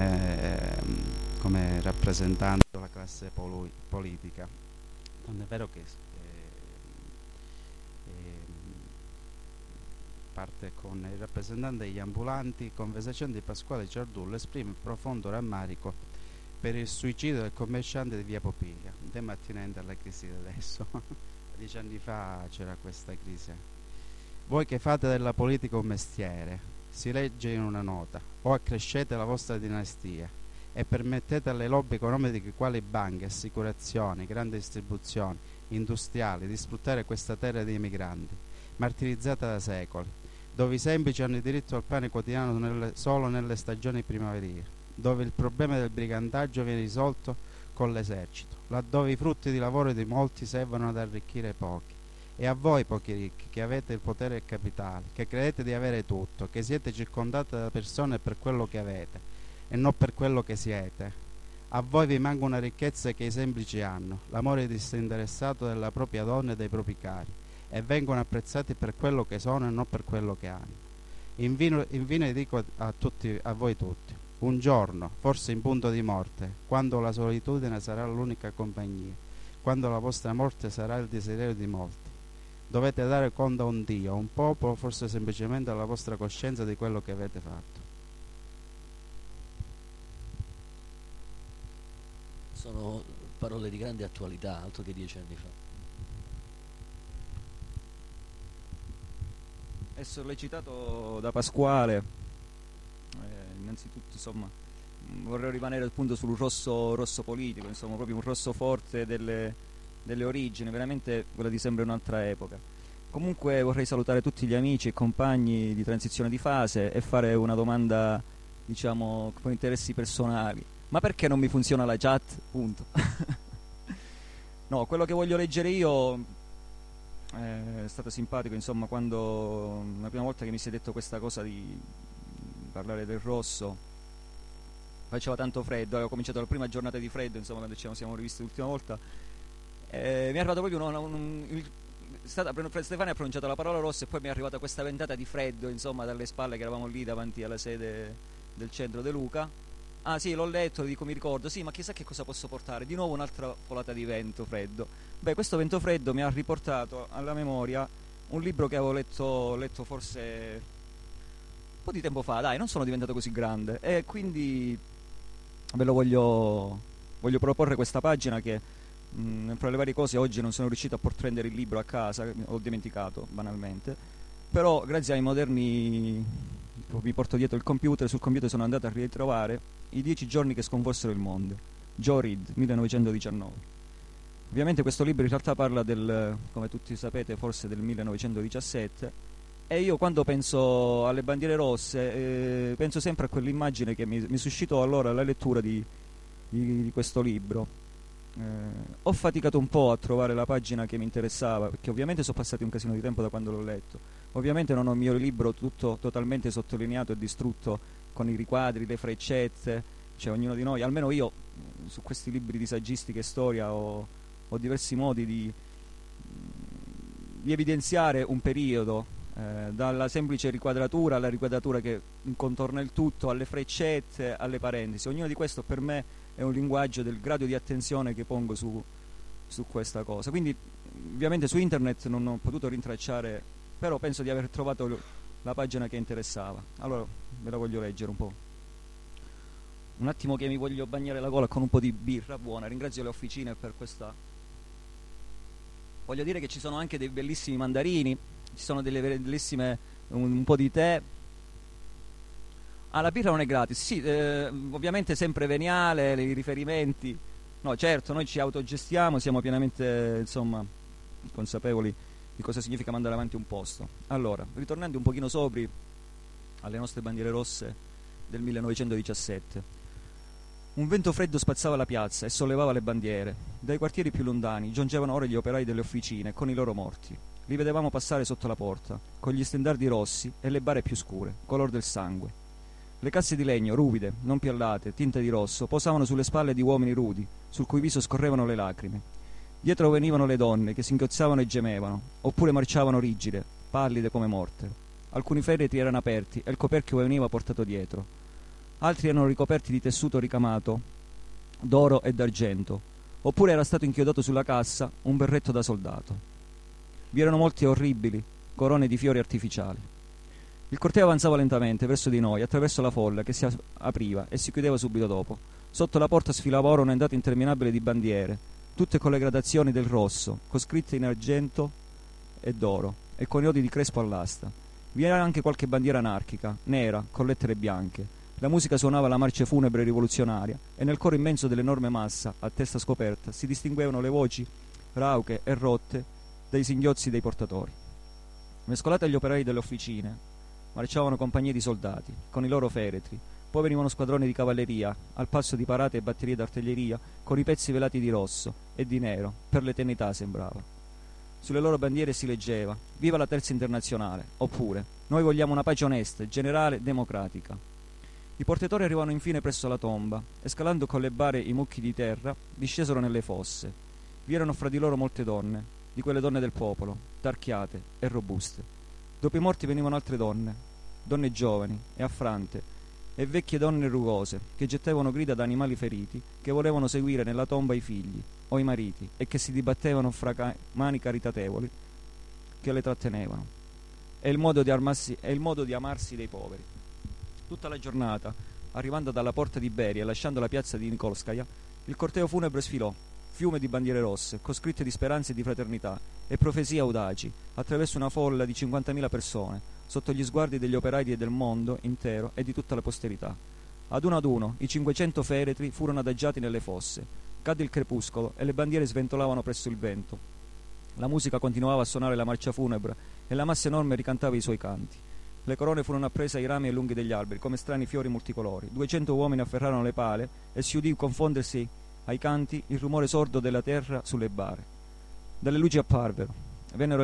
come rappresentando la classe politica. Non è vero che parte con il rappresentante degli ambulanti, conversazione di Pasquale Ciardullo esprime profondo rammarico per il suicidio del commerciante di via Popiglia, tema attinente alla crisi di adesso. 10 anni fa c'era questa crisi. Voi che fate della politica un mestiere, si legge in una nota, o accrescete la vostra dinastia e permettete alle lobby economiche quali banche, assicurazioni, grandi distribuzioni, industriali di sfruttare questa terra di emigranti, martirizzata da secoli, dove i semplici hanno il diritto al pane quotidiano solo nelle stagioni primaverili, dove il problema del brigantaggio viene risolto con l'esercito, laddove i frutti di lavoro di molti servono ad arricchire pochi. E a voi, pochi ricchi, che avete il potere e il capitale, che credete di avere tutto, che siete circondati da persone per quello che avete e non per quello che siete, a voi vi manca una ricchezza che i semplici hanno, l'amore disinteressato della propria donna e dei propri cari, e vengono apprezzati per quello che sono e non per quello che hanno. Infine dico a voi tutti, un giorno, forse in punto di morte, quando la solitudine sarà l'unica compagnia, quando la vostra morte sarà il desiderio di molti, dovete dare conto a un Dio, a un popolo, forse semplicemente alla vostra coscienza di quello che avete fatto. Sono parole di grande attualità, altro che 10 anni fa. È sollecitato da Pasquale, innanzitutto insomma vorrei rimanere appunto sul rosso politico, insomma proprio un rosso forte delle origini, veramente quella di sempre un'altra epoca. Comunque vorrei salutare tutti gli amici e compagni di Transizione di Fase e fare una domanda, diciamo, con interessi personali. Ma perché non mi funziona la chat? Punto. No, quello che voglio leggere io è stato simpatico, insomma, quando la prima volta che mi si è detto questa cosa di parlare del rosso, faceva tanto freddo, avevo cominciato la prima giornata di freddo, insomma, quando ci siamo rivisti l'ultima volta, mi è arrivato proprio Stefania ha pronunciato la parola rossa e poi mi è arrivata questa ventata di freddo, insomma, dalle spalle, che eravamo lì davanti alla sede del centro De Luca. Ah sì, l'ho letto, dico, mi ricordo, sì, ma chissà che cosa posso portare, di nuovo un'altra folata di vento freddo. Beh, questo vento freddo mi ha riportato alla memoria un libro che avevo letto forse un po' di tempo fa, dai, non sono diventato così grande, e quindi ve lo voglio proporre questa pagina che tra le varie cose oggi non sono riuscito a prendere il libro a casa, ho dimenticato banalmente, però grazie ai moderni, mi porto dietro il computer, sul computer sono andato a ritrovare I 10 giorni che sconvolsero il mondo, Joe Reed, 1919. Ovviamente questo libro in realtà parla del, come tutti sapete, forse del 1917, e io quando penso alle bandiere rosse penso sempre a quell'immagine che mi suscitò allora la lettura di questo libro. Ho faticato un po' a trovare la pagina che mi interessava, perché ovviamente sono passati un casino di tempo da quando l'ho letto. Ovviamente non ho il mio libro tutto totalmente sottolineato e distrutto con i riquadri, le freccette, cioè ognuno di noi, almeno io su questi libri di saggistica e storia ho diversi modi di evidenziare un periodo, dalla semplice riquadratura alla riquadratura che contorna il tutto, alle freccette, alle parentesi. Ognuno di questo per me è un linguaggio del grado di attenzione che pongo su questa cosa. Quindi ovviamente su internet non ho potuto rintracciare, però penso di aver trovato la pagina che interessava. Allora ve la voglio leggere un po'. Un attimo che mi voglio bagnare la gola con un po' di birra buona. Ringrazio le officine per questa. Voglio dire che ci sono anche dei bellissimi mandarini, ci sono delle bellissime, un po' di tè. Ah, la birra non è gratis, sì, ovviamente sempre veniale, i riferimenti. No, certo, noi ci autogestiamo, siamo pienamente, insomma, consapevoli di cosa significa mandare avanti un posto. Allora, ritornando un pochino sobri alle nostre bandiere rosse del 1917. Un vento freddo spazzava la piazza e sollevava le bandiere. Dai quartieri più lontani giungevano ora gli operai delle officine con i loro morti. Li vedevamo passare sotto la porta, con gli stendardi rossi e le bare più scure, color del sangue. Le casse di legno, ruvide, non piallate, tinte di rosso, posavano sulle spalle di uomini rudi, sul cui viso scorrevano le lacrime. Dietro venivano le donne che singhiozzavano e gemevano, oppure marciavano rigide, pallide come morte. Alcuni feretri erano aperti e il coperchio veniva portato dietro. Altri erano ricoperti di tessuto ricamato d'oro e d'argento, oppure era stato inchiodato sulla cassa un berretto da soldato. Vi erano molte orribili corone di fiori artificiali. Il corteo avanzava lentamente verso di noi, attraverso la folla che si apriva e si chiudeva subito dopo. Sotto la porta sfilava ora un'ondata interminabile di bandiere, tutte con le gradazioni del rosso, con scritte in argento e d'oro, e con i nodi di crespo all'asta. Vi era anche qualche bandiera anarchica, nera, con lettere bianche. La musica suonava la marcia funebre rivoluzionaria e nel coro immenso dell'enorme massa, a testa scoperta, si distinguevano le voci rauche e rotte dai singhiozzi dei portatori. Mescolate agli operai delle officine, marciavano compagnie di soldati, con i loro feretri, poi venivano squadroni di cavalleria, al passo di parate e batterie d'artiglieria, con i pezzi velati di rosso e di nero, per l'eternità sembrava. Sulle loro bandiere si leggeva «Viva la Terza Internazionale», oppure «Noi vogliamo una pace onesta, generale, democratica». I portatori arrivarono infine presso la tomba e, scalando con le bare i mucchi di terra, discesero nelle fosse. Vi erano fra di loro molte donne, di quelle donne del popolo, tarchiate e robuste. Dopo i morti venivano altre donne, donne giovani e affrante, e vecchie donne rugose, che gettavano grida da animali feriti, che volevano seguire nella tomba i figli o i mariti e che si dibattevano fra mani caritatevoli che le trattenevano. È il modo di amarsi dei poveri. Tutta la giornata, arrivando dalla porta di Beria e lasciando la piazza di Nikolskaya, il corteo funebre sfilò, fiume di bandiere rosse, con scritte di speranza e di fraternità e profezie audaci, attraverso una folla di 50.000 persone, sotto gli sguardi degli operai del mondo intero e di tutta la posterità. Ad uno, i 500 feretri furono adagiati nelle fosse. Cadde il crepuscolo e le bandiere sventolavano presso il vento. La musica continuava a suonare la marcia funebre e la massa enorme ricantava i suoi canti. Le corone furono apprese ai rami e lunghi degli alberi, come strani fiori multicolori. 200 uomini afferrarono le pale e si udì confondersi ai canti il rumore sordo della terra sulle bare. Dalle luci apparvero. Vennero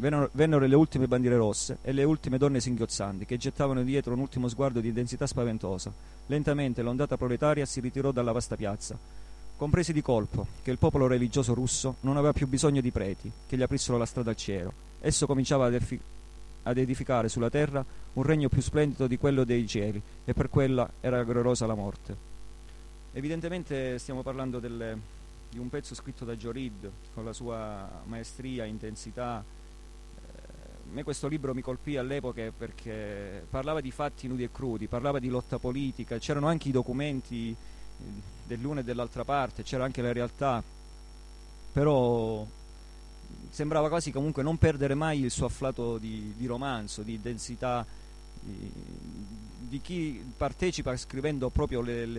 le ultime bandiere rosse e le ultime donne singhiozzanti, che gettavano dietro un ultimo sguardo di intensità spaventosa. Lentamente l'ondata proletaria si ritirò dalla vasta piazza. Compresi di colpo che il popolo religioso russo non aveva più bisogno di preti che gli aprissero la strada al cielo. Esso cominciava ad edificare sulla terra un regno più splendido di quello dei cieli, e per quella era gloriosa la morte. Evidentemente stiamo parlando di un pezzo scritto da Joe Reed, con la sua maestria, intensità. A me questo libro mi colpì all'epoca perché parlava di fatti nudi e crudi, parlava di lotta politica, c'erano anche i documenti dell'una e dell'altra parte, c'era anche la realtà, però sembrava quasi comunque non perdere mai il suo afflato di romanzo, di densità, di chi partecipa scrivendo proprio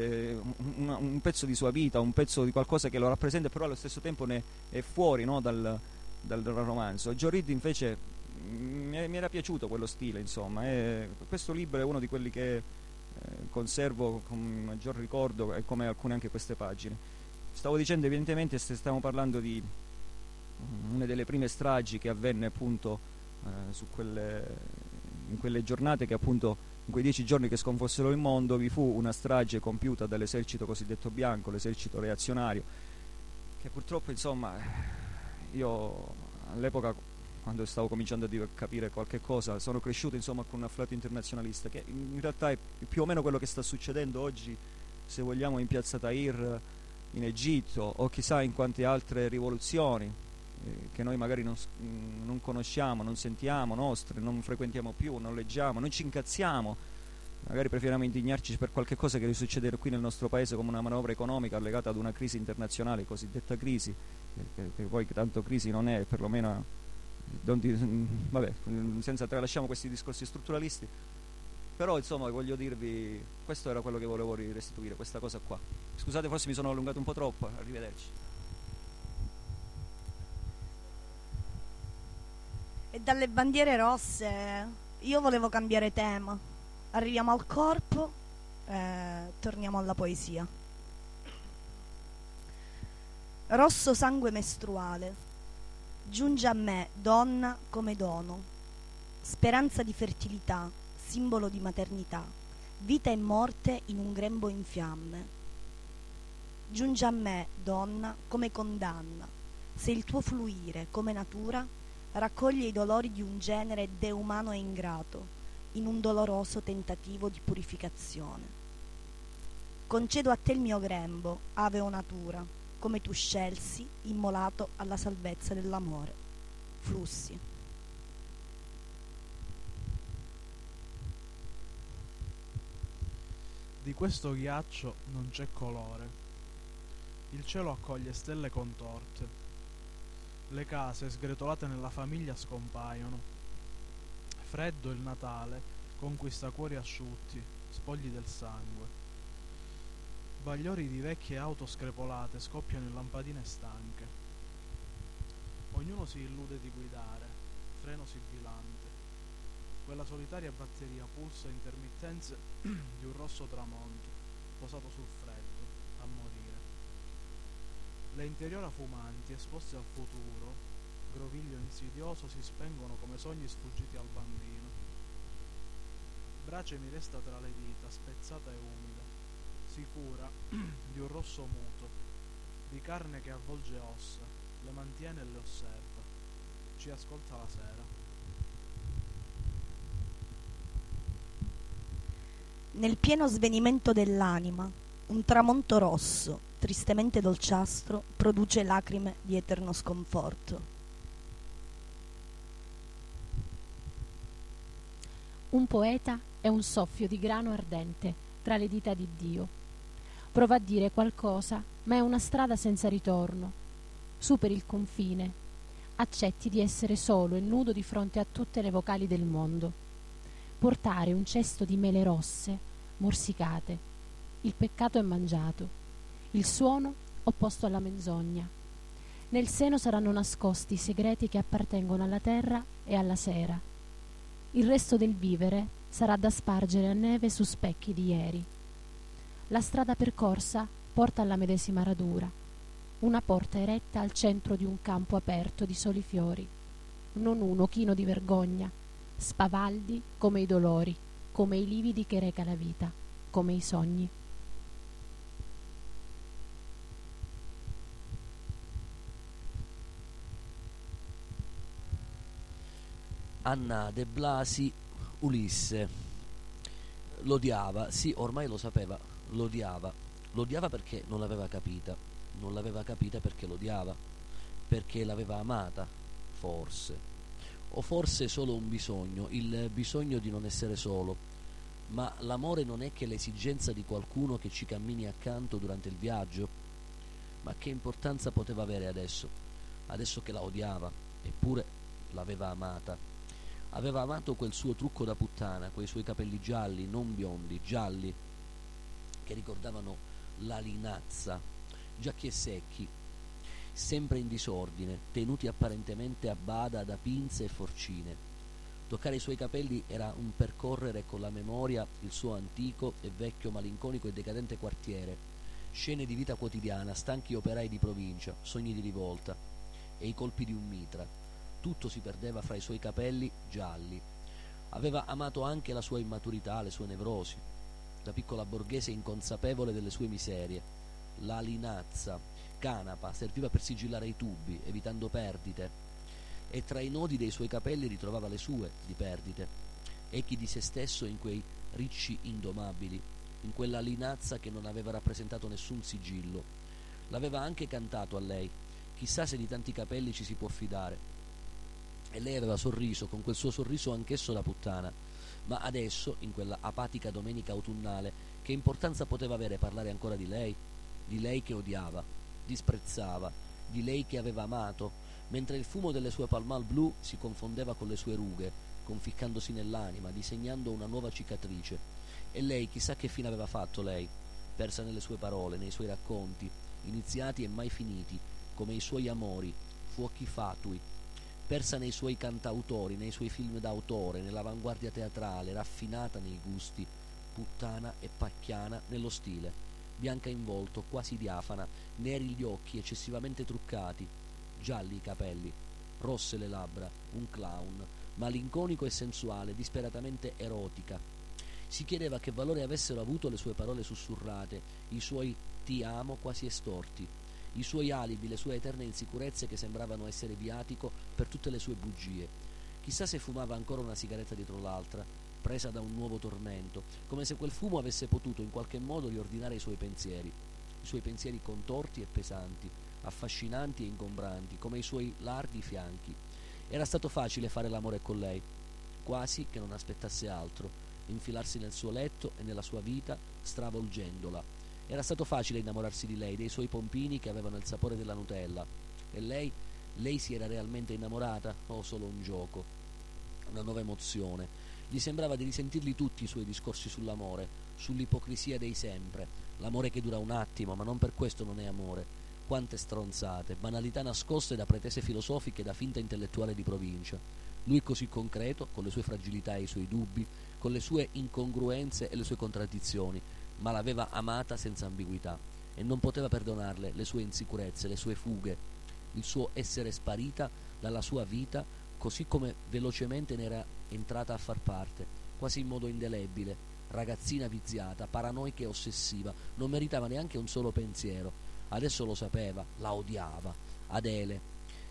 un pezzo di sua vita, un pezzo di qualcosa che lo rappresenta, però allo stesso tempo ne è fuori, no, dal romanzo. Joe Reed invece mi era piaciuto quello stile, insomma, e questo libro è uno di quelli che conservo con maggior ricordo, e come alcune anche queste pagine. Stavo dicendo, evidentemente stiamo parlando di una delle prime stragi che avvenne appunto in quelle giornate, che appunto in quei 10 giorni che sconvolsero il mondo vi fu una strage compiuta dall'esercito cosiddetto bianco, l'esercito reazionario, che purtroppo, insomma, io all'epoca, quando stavo cominciando a capire qualche cosa, sono cresciuto insomma con un afflato internazionalista, che in realtà è più o meno quello che sta succedendo oggi, se vogliamo, in piazza Tahrir in Egitto, o chissà in quante altre rivoluzioni che noi magari non conosciamo, non sentiamo nostre, non frequentiamo più, non leggiamo, non ci incazziamo, magari preferiamo indignarci per qualche cosa che risuccede qui nel nostro paese, come una manovra economica legata ad una crisi internazionale, cosiddetta crisi, che poi tanto crisi non è, perlomeno vabbè, senza tralasciamo questi discorsi strutturalisti. Però insomma voglio dirvi, questo era quello che volevo restituire, questa cosa qua. Scusate, forse mi sono allungato un po' troppo, arrivederci. E dalle bandiere rosse io volevo cambiare tema. Arriviamo al corpo, torniamo alla poesia. Rosso sangue mestruale, giunge a me, donna, come dono, speranza di fertilità, simbolo di maternità, vita e morte in un grembo in fiamme. Giunge a me, donna, come condanna, se il tuo fluire, come natura, raccoglie i dolori di un genere deumano e ingrato, in un doloroso tentativo di purificazione. Concedo a te il mio grembo, ave o natura, come tu scelsi, immolato alla salvezza dell'amore. Flussi. Di questo ghiaccio non c'è colore. Il cielo accoglie stelle contorte. Le case sgretolate nella famiglia scompaiono. Freddo il Natale conquista cuori asciutti, spogli del sangue. Bagliori di vecchie auto screpolate scoppiano in lampadine stanche. Ognuno si illude di guidare, freno sibilante. Quella solitaria batteria pulsa intermittenze di un rosso tramonto, posato sul freddo, a morire. Le interiora fumanti, esposte al futuro, groviglio insidioso, si spengono come sogni sfuggiti al bambino. Brace mi resta tra le dita, spezzata e umida, sicura di un rosso muto, di carne che avvolge ossa, le mantiene e le osserva, ci ascolta la sera. Nel pieno svenimento dell'anima, un tramonto rosso, tristemente dolciastro, produce lacrime di eterno sconforto. Un poeta è un soffio di grano ardente tra le dita di Dio. Prova a dire qualcosa, ma è una strada senza ritorno. Superi il confine. Accetti di essere solo e nudo di fronte a tutte le vocali del mondo. Portare un cesto di mele rosse, morsicate. Il peccato è mangiato. Il suono opposto alla menzogna. Nel seno saranno nascosti i segreti che appartengono alla terra e alla sera. Il resto del vivere sarà da spargere a neve su specchi di ieri. La strada percorsa porta alla medesima radura, una porta eretta al centro di un campo aperto di soli fiori, non uno chino di vergogna, spavaldi come i dolori, come i lividi che reca la vita, come i sogni. Anna De Blasi, Ulisse. L'odiava, sì, ormai lo sapeva, l'odiava perché non l'aveva capita perché l'odiava, perché l'aveva amata, forse, o forse solo un bisogno, il bisogno di non essere solo, ma l'amore non è che l'esigenza di qualcuno che ci cammini accanto durante il viaggio. Ma che importanza poteva avere adesso che la odiava, eppure l'aveva amata. Aveva amato quel suo trucco da puttana, quei suoi capelli gialli, non biondi, gialli, che ricordavano la linazza, giacchi e secchi, sempre in disordine, tenuti apparentemente a bada da pinze e forcine. Toccare i suoi capelli era un percorrere con la memoria il suo antico e vecchio malinconico e decadente quartiere, scene di vita quotidiana, stanchi operai di provincia, sogni di rivolta e i colpi di un mitra. Tutto si perdeva fra i suoi capelli gialli. Aveva amato anche la sua immaturità, le sue nevrosi, da piccola borghese inconsapevole delle sue miserie. La linazza, canapa, serviva per sigillare i tubi, evitando perdite, e tra i nodi dei suoi capelli ritrovava le sue di perdite, echi di se stesso in quei ricci indomabili, in quella linazza che non aveva rappresentato nessun sigillo. L'aveva anche cantato a lei, chissà se di tanti capelli ci si può fidare. E lei aveva sorriso, con quel suo sorriso anch'esso da puttana. Ma adesso, in quella apatica domenica autunnale, che importanza poteva avere parlare ancora di lei che odiava, disprezzava, di lei che aveva amato, mentre il fumo delle sue palmal blu si confondeva con le sue rughe, conficcandosi nell'anima, disegnando una nuova cicatrice. E lei, chissà che fine aveva fatto lei, persa nelle sue parole, nei suoi racconti, iniziati e mai finiti, come i suoi amori, fuochi fatui, persa nei suoi cantautori, nei suoi film d'autore, nell'avanguardia teatrale, raffinata nei gusti, puttana e pacchiana nello stile. bianca in volto, quasi diafana, neri gli occhi, eccessivamente truccati, gialli i capelli, rosse le labbra, un clown, malinconico e sensuale, disperatamente erotica. Si chiedeva che valore avessero avuto le sue parole sussurrate, i suoi ti amo quasi estorti, i suoi alibi, le sue eterne insicurezze che sembravano essere viatico per tutte le sue bugie. Chissà se fumava ancora una sigaretta dietro l'altra, presa da un nuovo tormento, come se quel fumo avesse potuto in qualche modo riordinare i suoi pensieri contorti e pesanti, affascinanti e ingombranti, come i suoi larghi fianchi. Era stato facile fare l'amore con lei, quasi che non aspettasse altro, infilarsi nel suo letto e nella sua vita, stravolgendola. Era stato facile innamorarsi di lei, dei suoi pompini che avevano il sapore della Nutella. E lei si era realmente innamorata o solo un gioco? Una nuova emozione. Gli sembrava di risentirli tutti i suoi discorsi sull'amore, sull'ipocrisia dei sempre, l'amore che dura un attimo, ma non per questo non è amore. Quante stronzate, banalità nascoste da pretese filosofiche e da finta intellettuale di provincia. Lui così concreto, con le sue fragilità e i suoi dubbi, con le sue incongruenze e le sue contraddizioni, ma l'aveva amata senza ambiguità e non poteva perdonarle le sue insicurezze, le sue fughe, il suo essere sparita dalla sua vita così come velocemente ne era entrata a far parte, quasi in modo indelebile, ragazzina viziata, paranoica e ossessiva, non meritava neanche un solo pensiero. Adesso lo sapeva, la odiava. Adele,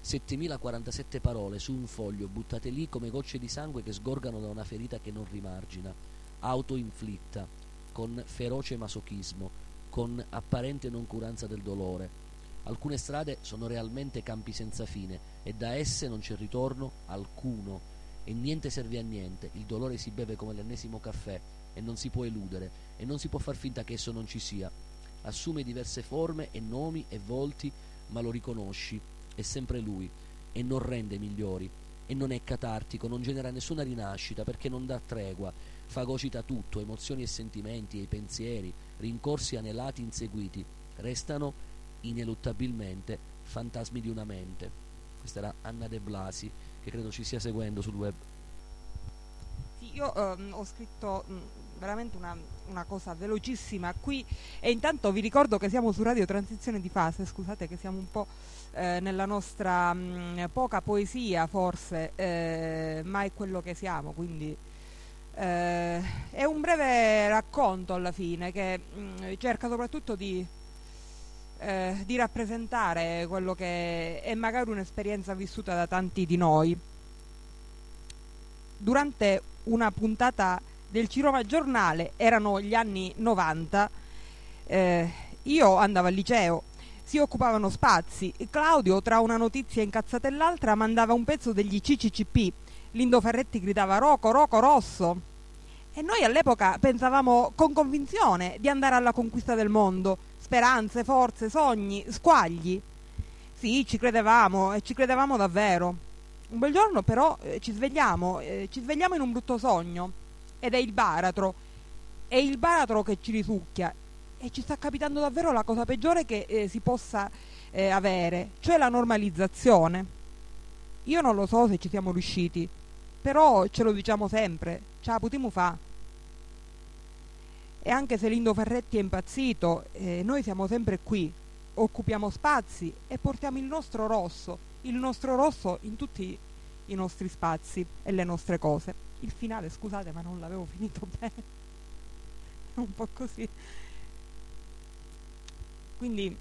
7047 parole su un foglio buttate lì come gocce di sangue che sgorgano da una ferita che non rimargina, autoinflitta, con feroce masochismo, con apparente noncuranza del dolore. Alcune strade sono realmente campi senza fine e da esse non c'è ritorno alcuno e niente serve a niente, il dolore si beve come l'ennesimo caffè e non si può eludere e non si può far finta che esso non ci sia. Assume diverse forme e nomi e volti, ma lo riconosci, è sempre lui e non rende migliori e non è catartico, non genera nessuna rinascita perché non dà tregua, fagocita tutto, emozioni e sentimenti e pensieri, rincorsi anelati inseguiti, restano ineluttabilmente fantasmi di una mente. Questa era Anna De Blasi, che credo ci stia seguendo sul web. Sì, io ho scritto veramente una cosa velocissima qui e intanto vi ricordo che siamo su Radio Transizione di Fase, scusate che siamo un po' nella nostra poca poesia forse, ma è quello che siamo, quindi è un breve racconto alla fine che cerca soprattutto di rappresentare quello che è magari un'esperienza vissuta da tanti di noi. Durante una puntata del Ciroma Giornale, erano gli anni 90, io andavo al liceo, si occupavano spazi, Claudio tra una notizia incazzata e l'altra mandava un pezzo degli CCCP, Lindo Ferretti gridava Rocco, Rocco, Rosso, e noi all'epoca pensavamo con convinzione di andare alla conquista del mondo, speranze, forze, sogni, squagli. Sì, ci credevamo e ci credevamo davvero. Un bel giorno però ci svegliamo in un brutto sogno ed è il baratro che ci risucchia e ci sta capitando davvero la cosa peggiore che si possa avere, cioè la normalizzazione. Io non lo so se ci siamo riusciti, però ce lo diciamo sempre, ce la potremo fa'. E anche se Lindo Ferretti è impazzito, noi siamo sempre qui, occupiamo spazi e portiamo il nostro rosso in tutti i nostri spazi e le nostre cose. Il finale, scusate, ma non l'avevo finito bene, è un po' così. Quindi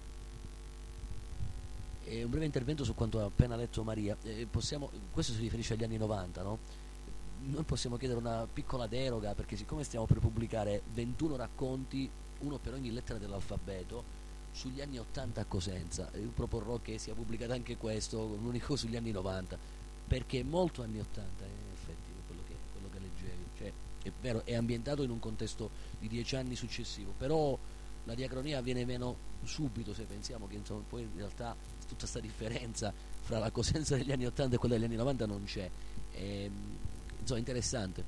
un breve intervento su quanto ha appena letto Maria. Questo si riferisce agli anni 90, no? Noi possiamo chiedere una piccola deroga perché siccome stiamo per pubblicare 21 racconti, uno per ogni lettera dell'alfabeto, sugli anni 80 a Cosenza, io proporrò che sia pubblicato anche questo, un unico sugli anni 90, perché è molto anni 80 in effetti quello che leggevi, cioè è vero, è ambientato in un contesto di 10 anni successivo, però la diacronia avviene meno subito se pensiamo che insomma, poi in realtà tutta questa differenza fra la Cosenza degli anni 80 e quella degli anni 90 non c'è. Insomma, interessante.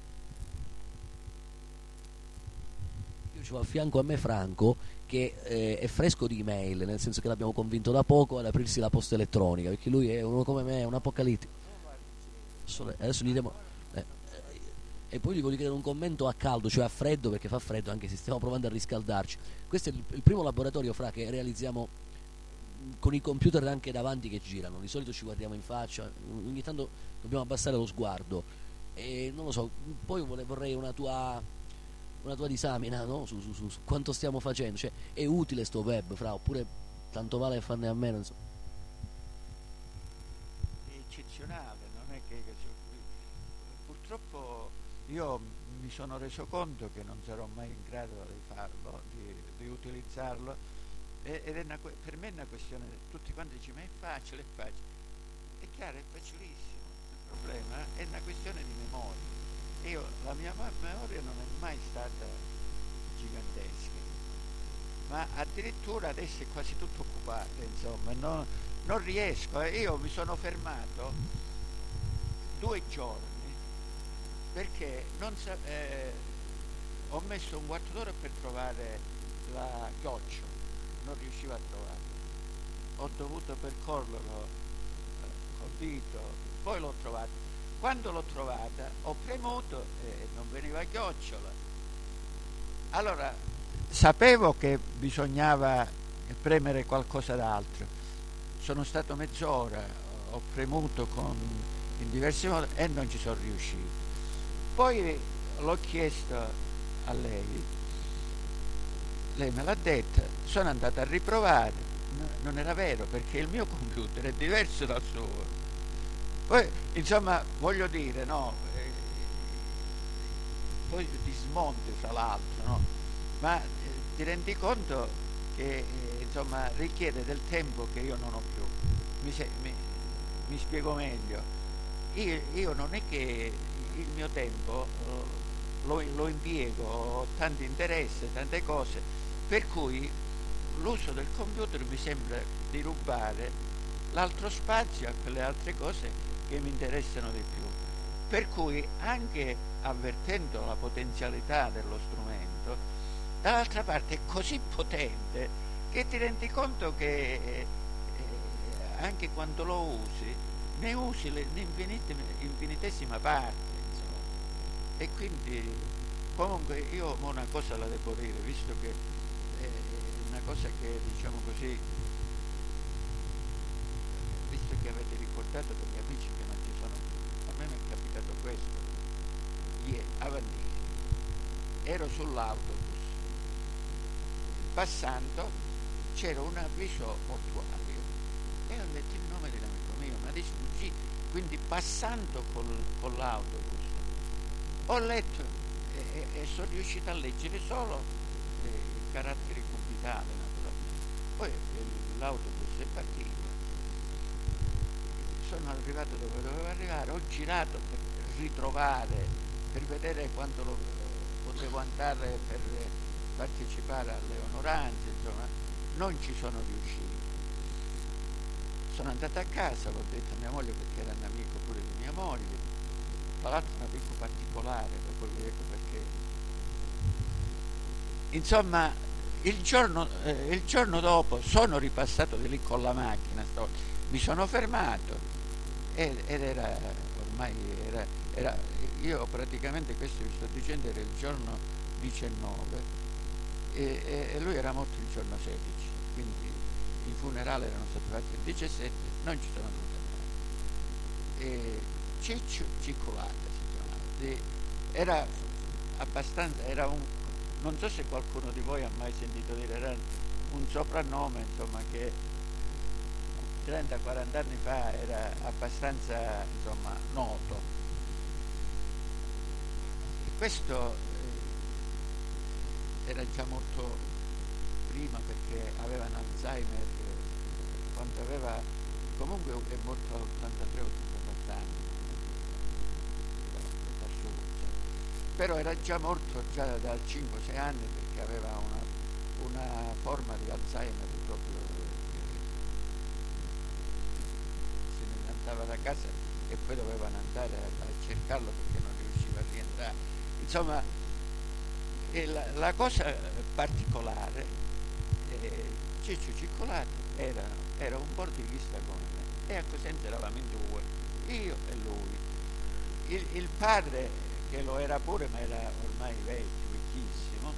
Io ci ho a fianco a me Franco che è fresco di email, nel senso che l'abbiamo convinto da poco ad aprirsi la posta elettronica, perché lui è uno come me, è un apocalittico. Adesso gli diamo E poi gli voglio chiedere un commento a caldo, cioè a freddo, perché fa freddo anche se stiamo provando a riscaldarci. Questo è il primo laboratorio, Fra, che realizziamo con i computer anche davanti che girano. Di solito ci guardiamo in faccia, ogni tanto dobbiamo abbassare lo sguardo. E non lo so, poi vorrei una tua disamina, no? su quanto stiamo facendo. Cioè, è utile sto web, Fra, oppure tanto vale farne a meno, insomma. È eccezionale, non è che purtroppo io mi sono reso conto che non sarò mai in grado di farlo, di utilizzarlo, ed è per me è una questione, tutti quanti dicono ma è facile, è chiaro, è facilissimo, il problema è una questione di memoria. La mia memoria non è mai stata gigantesca, ma addirittura adesso è quasi tutto occupata, insomma, non riesco, io mi sono fermato 2 giorni perché ho messo un quarto d'ora per trovare la ghioccia, non riuscivo a trovarla, ho dovuto percorrerlo col dito, poi l'ho trovata. Quando l'ho trovata ho premuto e non veniva chiocciola. Allora sapevo che bisognava premere qualcosa d'altro, sono stato mezz'ora, ho premuto in diversi modi e non ci sono riuscito. Poi l'ho chiesto a lei me l'ha detta, sono andato a riprovare, non era vero perché il mio computer è diverso dal suo. Poi insomma voglio dire, no, poi ti smonti fra l'altro, no? Ma ti rendi conto che insomma richiede del tempo che io non ho più. Mi spiego meglio. Io non è che il mio tempo lo impiego, ho tanti interessi, tante cose, per cui l'uso del computer mi sembra di rubare l'altro spazio a quelle altre cose che mi interessano di più. Per cui anche avvertendo la potenzialità dello strumento, dall'altra parte è così potente che ti rendi conto che anche quando lo usi, ne usi l'infinitesima parte, insomma. E quindi comunque io una cosa la devo dire, visto che è una cosa che, diciamo così, visto che avete ricordato degli amici che non ci sono più, a me mi è capitato questo avanti ieri, ero sull'autobus, passando c'era un avviso mortuario e ho letto il nome dell'amico mio, ma di sfuggì, quindi passando con l'autobus ho letto e sono riuscito a leggere solo i caratteri cubitali, naturalmente. Poi l'autobus è partito, sono arrivato dove dovevo arrivare, ho girato per ritrovare, per vedere quando potevo andare per partecipare alle onoranze, insomma, non ci sono riuscito. Sono andato a casa, l'ho detto a mia moglie perché era un amico pure di mia moglie, tra l'altro un amico particolare, poi vi ecco perché. Insomma, il giorno dopo sono ripassato di lì con la macchina, mi sono fermato ed era ormai io praticamente, questo vi sto dicendo, era il giorno 19 e lui era morto il giorno 16, quindi i funerali erano stati fatti il 17, non ci sono andati mai. E Ciccio Ciccolata si chiamava, era abbastanza, non so se qualcuno di voi ha mai sentito dire, era un soprannome, insomma, che 30-40 anni fa era abbastanza, insomma, noto. E questo era già molto prima, perché aveva un Alzheimer quando aveva, comunque è morto a 83-84 anni, però era già morto già da 5-6 anni, perché aveva una forma di Alzheimer proprio, se ne andava da casa e poi dovevano andare a cercarlo perché non riusciva a rientrare. Insomma, la cosa particolare, Ciccio Ciccolato era un bordivista come me, e a Cosenza eravamo in 2, io e lui. Il padre, che lo era pure, ma era ormai vecchissimo,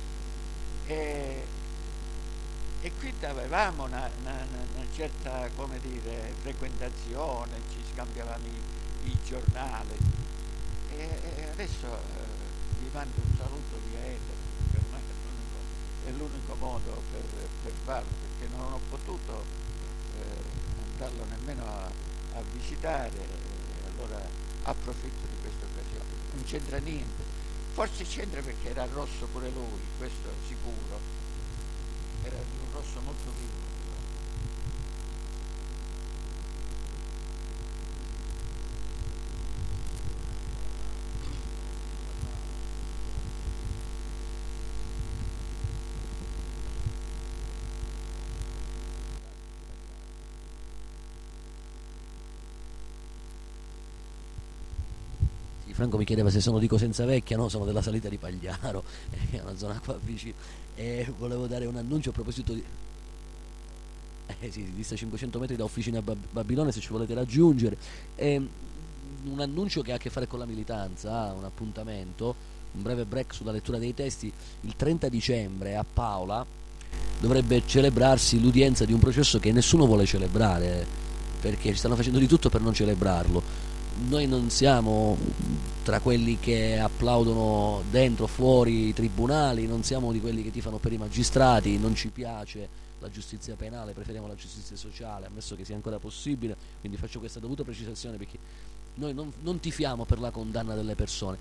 e quindi avevamo una certa, come dire, frequentazione, ci scambiavamo i giornali, e adesso vi mando un saluto via etere, per me è l'unico modo per farlo, perché non ho potuto andarlo nemmeno a visitare, allora approfitto di questa occasione. Non c'entra niente, forse c'entra perché era rosso pure lui, questo sicuro, era di un rosso molto vivo. Franco mi chiedeva se sono di Cosenza Vecchia, no, sono della salita di Pagliaro, è una zona qua vicino, e volevo dare un annuncio a proposito di... sì, dista 500 metri da Officina Babilone, se ci volete raggiungere, un annuncio che ha a che fare con la militanza, un appuntamento, un breve break sulla lettura dei testi. Il 30 dicembre a Paola dovrebbe celebrarsi l'udienza di un processo che nessuno vuole celebrare, perché ci stanno facendo di tutto per non celebrarlo. Noi non siamo tra quelli che applaudono dentro, fuori i tribunali, non siamo di quelli che tifano per i magistrati, non ci piace la giustizia penale, preferiamo la giustizia sociale, ammesso che sia ancora possibile, quindi faccio questa dovuta precisazione, perché noi non tifiamo per la condanna delle persone,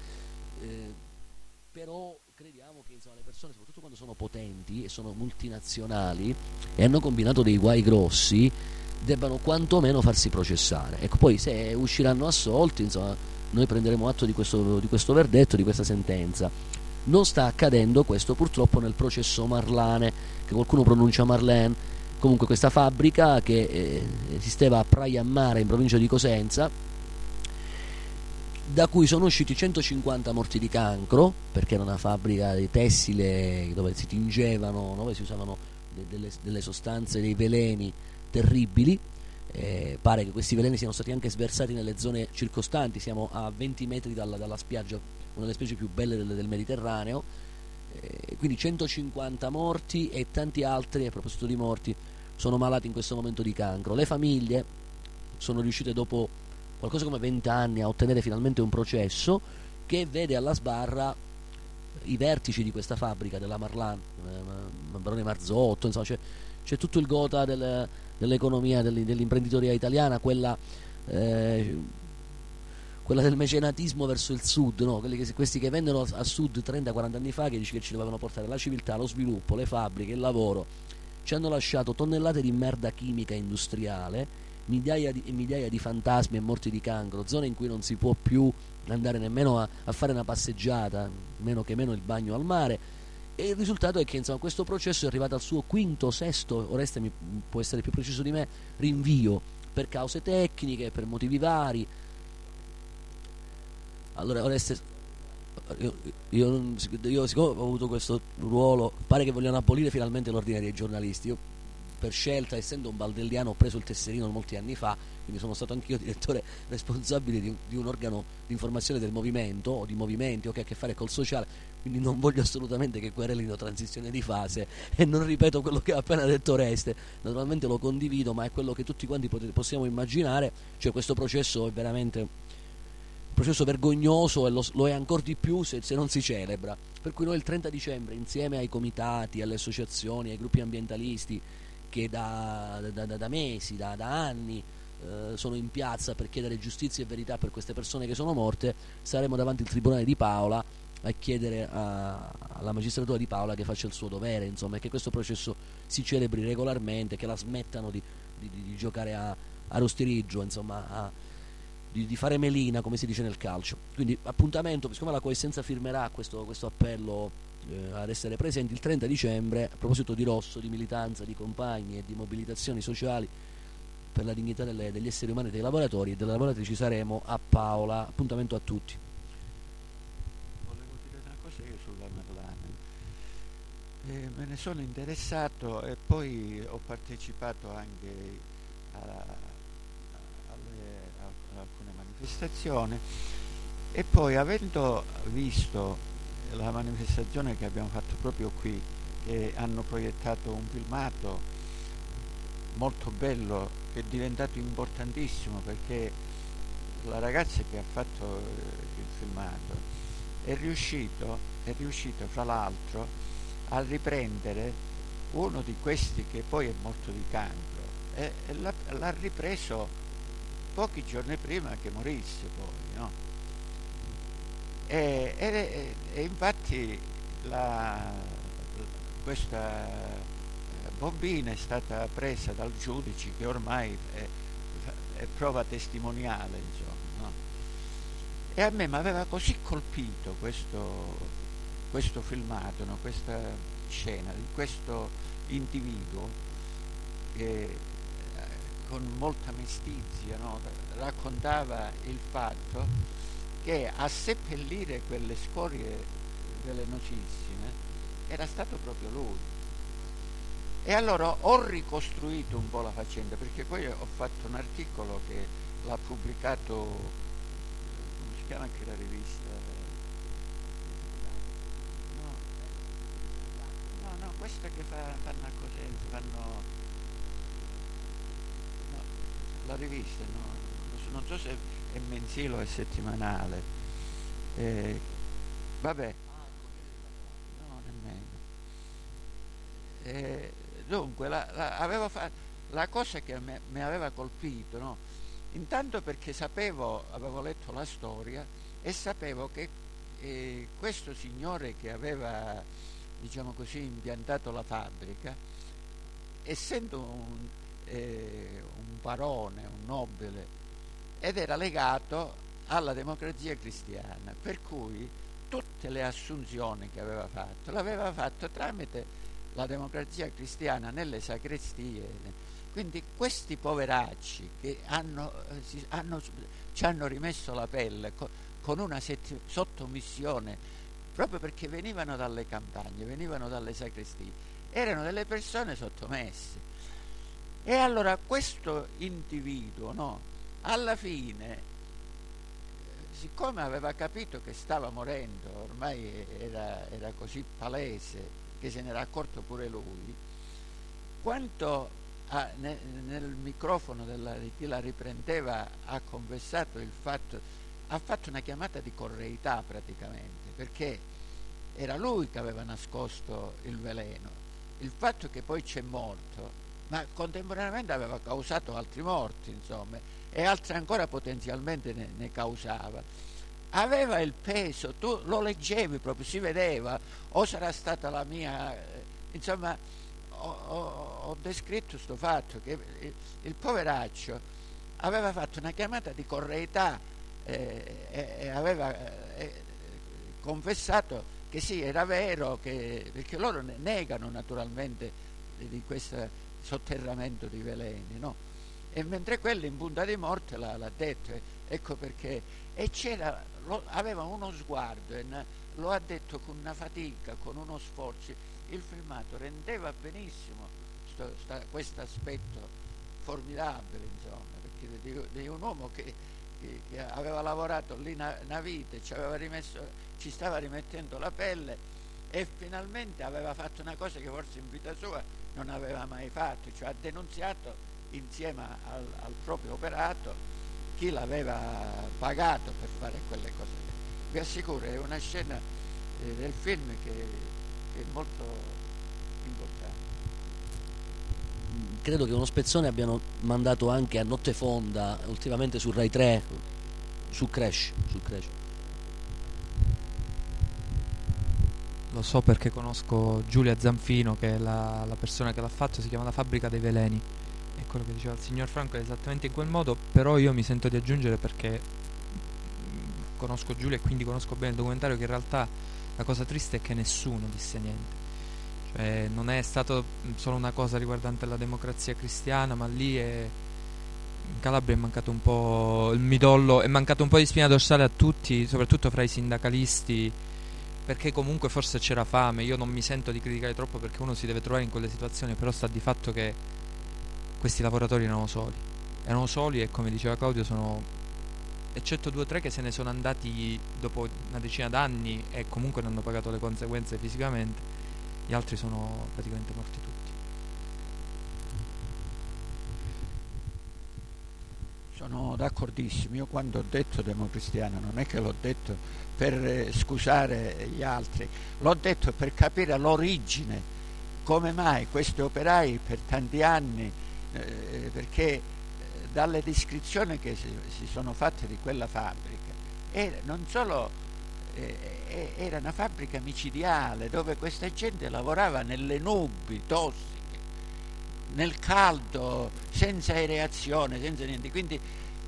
però crediamo che, insomma, le persone, soprattutto quando sono potenti e sono multinazionali e hanno combinato dei guai grossi, debbano quantomeno farsi processare. Ecco, poi se usciranno assolti, insomma, noi prenderemo atto di questo verdetto, di questa sentenza. Non sta accadendo questo purtroppo nel processo Marlane, che qualcuno pronuncia Marlene, comunque questa fabbrica che esisteva a Praia a Mare in provincia di Cosenza, da cui sono usciti 150 morti di cancro, perché era una fabbrica di tessile dove si tingevano, dove si usavano delle sostanze, dei veleni terribili. Pare che questi veleni siano stati anche sversati nelle zone circostanti, siamo a 20 metri dalla spiaggia, una delle specie più belle del Mediterraneo, quindi 150 morti, e tanti altri, a proposito di morti, sono malati in questo momento di cancro. Le famiglie sono riuscite dopo qualcosa come 20 anni a ottenere finalmente un processo che vede alla sbarra i vertici di questa fabbrica della Marlan, Barone Marzotto, insomma c'è tutto il gotha dell'economia, dell'imprenditoria italiana, quella del mecenatismo verso il sud, no? Questi che vendono a sud 30-40 anni fa, che dice che ci dovevano portare la civiltà, lo sviluppo, le fabbriche, il lavoro, ci hanno lasciato tonnellate di merda chimica industriale, migliaia di fantasmi e morti di cancro, zone in cui non si può più andare nemmeno a fare una passeggiata, meno il bagno al mare. E il risultato è che, insomma, questo processo è arrivato al suo quinto, sesto, Oreste può essere più preciso di me, rinvio per cause tecniche, per motivi vari. Allora Oreste, io siccome ho avuto questo ruolo, pare che vogliano abolire finalmente l'ordine dei giornalisti. Io, per scelta, essendo un baldelliano, ho preso il tesserino molti anni fa, quindi sono stato anch'io direttore responsabile di un organo di informazione del movimento o di movimenti o che ha a che fare col sociale, quindi non voglio assolutamente che querelino transizione di fase, e non ripeto quello che ha appena detto Oreste. Naturalmente lo condivido, ma è quello che tutti quanti possiamo immaginare, cioè questo processo è veramente un processo vergognoso, e lo è ancora di più se non si celebra. Per cui noi il 30 dicembre, insieme ai comitati, alle associazioni, ai gruppi ambientalisti che da mesi, da anni sono in piazza per chiedere giustizia e verità per queste persone che sono morte, saremo davanti al Tribunale di Paola a chiedere alla magistratura di Paola che faccia il suo dovere, insomma, e che questo processo si celebri regolarmente, che la smettano di giocare a rostiriggio, insomma, di fare melina, come si dice nel calcio. Quindi appuntamento, siccome la Coessenza firmerà questo appello ad essere presenti il 30 dicembre, a proposito di rosso, di militanza, di compagni e di mobilitazioni sociali per la dignità degli esseri umani, dei lavoratori e delle lavoratrici, saremo a Paola. Appuntamento a tutti. Volevo dire una cosa io sulla Marlane, me ne sono interessato e poi ho partecipato anche a alcune manifestazioni, E poi, avendo visto la manifestazione che abbiamo fatto proprio qui, che hanno proiettato un filmato molto bello, che è diventato importantissimo, perché la ragazza che ha fatto il filmato è riuscito fra l'altro a riprendere uno di questi che poi è morto di cancro, e l'ha ripreso pochi giorni prima che morisse poi, no? E infatti questa bambina è stata presa dal giudice, che ormai è prova testimoniale, insomma, no? E a me mi aveva così colpito questo filmato, no? Questa scena di questo individuo che con molta mestizia, no? Raccontava il fatto che a seppellire quelle scorie velenosissime era stato proprio lui. E allora ho ricostruito un po' la faccenda, perché poi ho fatto un articolo che l'ha pubblicato, come si chiama anche la rivista? No, questa che fanno a Cosenza, no, la rivista, no, non so se è mensile o è settimanale, vabbè, no, nemmeno. Dunque, la cosa che mi aveva colpito, no? Intanto perché avevo letto la storia e sapevo che questo signore che aveva, diciamo così, impiantato la fabbrica, essendo un barone, un nobile, ed era legato alla Democrazia Cristiana, per cui tutte le assunzioni che l'aveva fatto tramite la Democrazia Cristiana nelle sacrestie. Quindi questi poveracci che ci hanno rimesso la pelle con una sottomissione, proprio perché venivano dalle campagne, venivano dalle sacrestie, erano delle persone sottomesse. E allora questo individuo, no, alla fine, siccome aveva capito che stava morendo, ormai era così palese che se n'era accorto pure lui, quanto nel microfono di chi la riprendeva ha confessato il fatto, ha fatto una chiamata di correità praticamente, perché era lui che aveva nascosto il veleno. Il fatto che poi c'è morto, ma contemporaneamente aveva causato altri morti, insomma, e altri ancora potenzialmente ne causava. Aveva il peso, tu lo leggevi proprio, si vedeva, o sarà stata la mia, insomma, ho descritto questo fatto che il poveraccio aveva fatto una chiamata di correità e aveva confessato che sì, era vero, perché loro negano naturalmente di questo sotterramento di veleni, no? E mentre quello in punta di morte l'ha detto, ecco perché, e aveva uno sguardo, e lo ha detto con una fatica, con uno sforzo. Il filmato rendeva benissimo questo aspetto formidabile, insomma, perché di un uomo che aveva lavorato lì una vita, ci stava rimettendo la pelle, e finalmente aveva fatto una cosa che forse in vita sua non aveva mai fatto, cioè ha denunziato insieme al proprio operato chi l'aveva pagato per fare quelle cose. Vi assicuro, è una scena del film che è molto importante. Credo che uno spezzone abbiano mandato anche a Notte Fonda, ultimamente su Rai 3, su Crash. Lo so perché conosco Giulia Zanfino, che è la persona che l'ha fatto, si chiama La Fabbrica dei Veleni. E quello che diceva il signor Franco è esattamente in quel modo, però io mi sento di aggiungere, perché conosco Giulia e quindi conosco bene il documentario, che in realtà la cosa triste è che nessuno disse niente. Cioè, non è stato solo una cosa riguardante la Democrazia Cristiana, ma lì in Calabria è mancato un po' il midollo, è mancato un po' di spina dorsale a tutti, soprattutto fra i sindacalisti, perché comunque forse c'era fame. Io non mi sento di criticare troppo, perché uno si deve trovare in quelle situazioni, però sta di fatto che questi lavoratori erano soli, e come diceva Claudio eccetto 2 o 3 che se ne sono andati dopo una decina d'anni e comunque ne hanno pagato le conseguenze fisicamente, gli altri sono praticamente morti tutti. Sono d'accordissimo. Io quando ho detto democristiana non è che l'ho detto per scusare gli altri, l'ho detto per capire l'origine, come mai questi operai per tanti anni, perché dalle descrizioni che si sono fatte di quella fabbrica, non solo era una fabbrica micidiale dove questa gente lavorava nelle nubi tossiche, nel caldo, senza aereazione, senza niente, quindi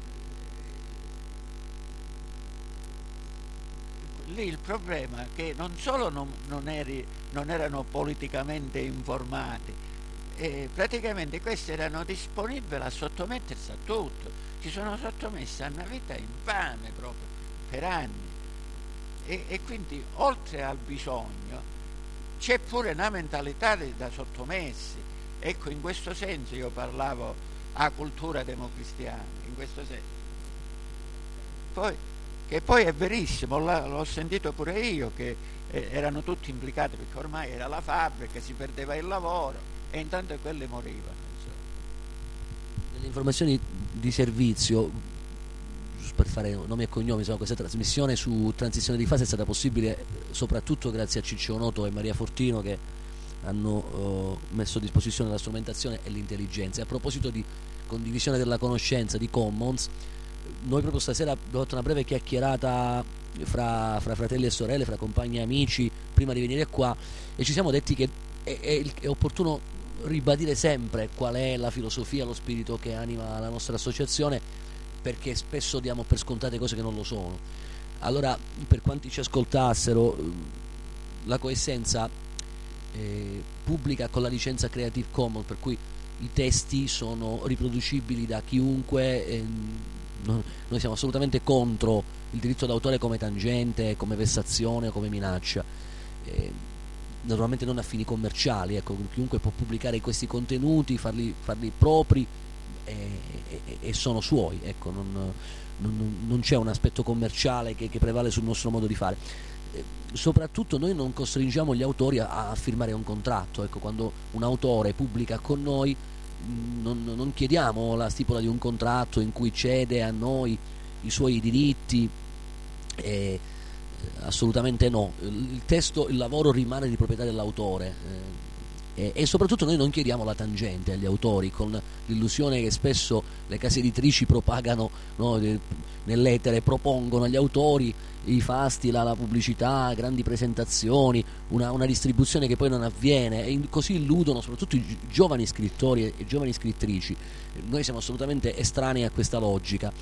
lì il problema è che non solo non erano politicamente informati, praticamente questi erano disponibili a sottomettersi a tutto, si sono sottomessi a una vita infame proprio per anni, e quindi oltre al bisogno c'è pure una mentalità da sottomessi. Ecco, in questo senso io parlavo a cultura democristiana, in questo senso. Poi è verissimo, l'ho sentito pure io, che erano tutti implicati, perché ormai era la fabbrica, si perdeva il lavoro e intanto quelli morivano. Nelle informazioni di servizio, per fare nomi e cognomi, questa trasmissione su transizione di fase è stata possibile soprattutto grazie a Ciccio Noto e Maria Fortino, che hanno messo a disposizione la strumentazione e l'intelligenza. E a proposito di condivisione della conoscenza, di commons, noi proprio stasera abbiamo fatto una breve chiacchierata fra fratelli e sorelle, fra compagni e amici, prima di venire qua, e ci siamo detti che è opportuno ribadire sempre qual è la filosofia, lo spirito che anima la nostra associazione, perché spesso diamo per scontate cose che non lo sono. Allora, per quanti ci ascoltassero, la Coessenza pubblica con la licenza Creative Commons, per cui i testi sono riproducibili da chiunque. Noi siamo assolutamente contro il diritto d'autore come tangente, come vessazione, come minaccia, naturalmente non a fini commerciali. Ecco, chiunque può pubblicare questi contenuti, farli propri e sono suoi. Ecco, non c'è un aspetto commerciale che prevale sul nostro modo di fare. Soprattutto noi non costringiamo gli autori a firmare un contratto. Ecco, quando un autore pubblica con noi non chiediamo la stipula di un contratto in cui cede a noi i suoi diritti, assolutamente no. Il testo, il lavoro rimane di proprietà dell'autore, e soprattutto noi non chiediamo la tangente agli autori, con l'illusione che spesso le case editrici propagano, no, nell'etere, propongono agli autori i fasti, la pubblicità, grandi presentazioni, una distribuzione che poi non avviene, e così illudono soprattutto i giovani scrittori e giovani scrittrici. Noi siamo assolutamente estranei a questa logica.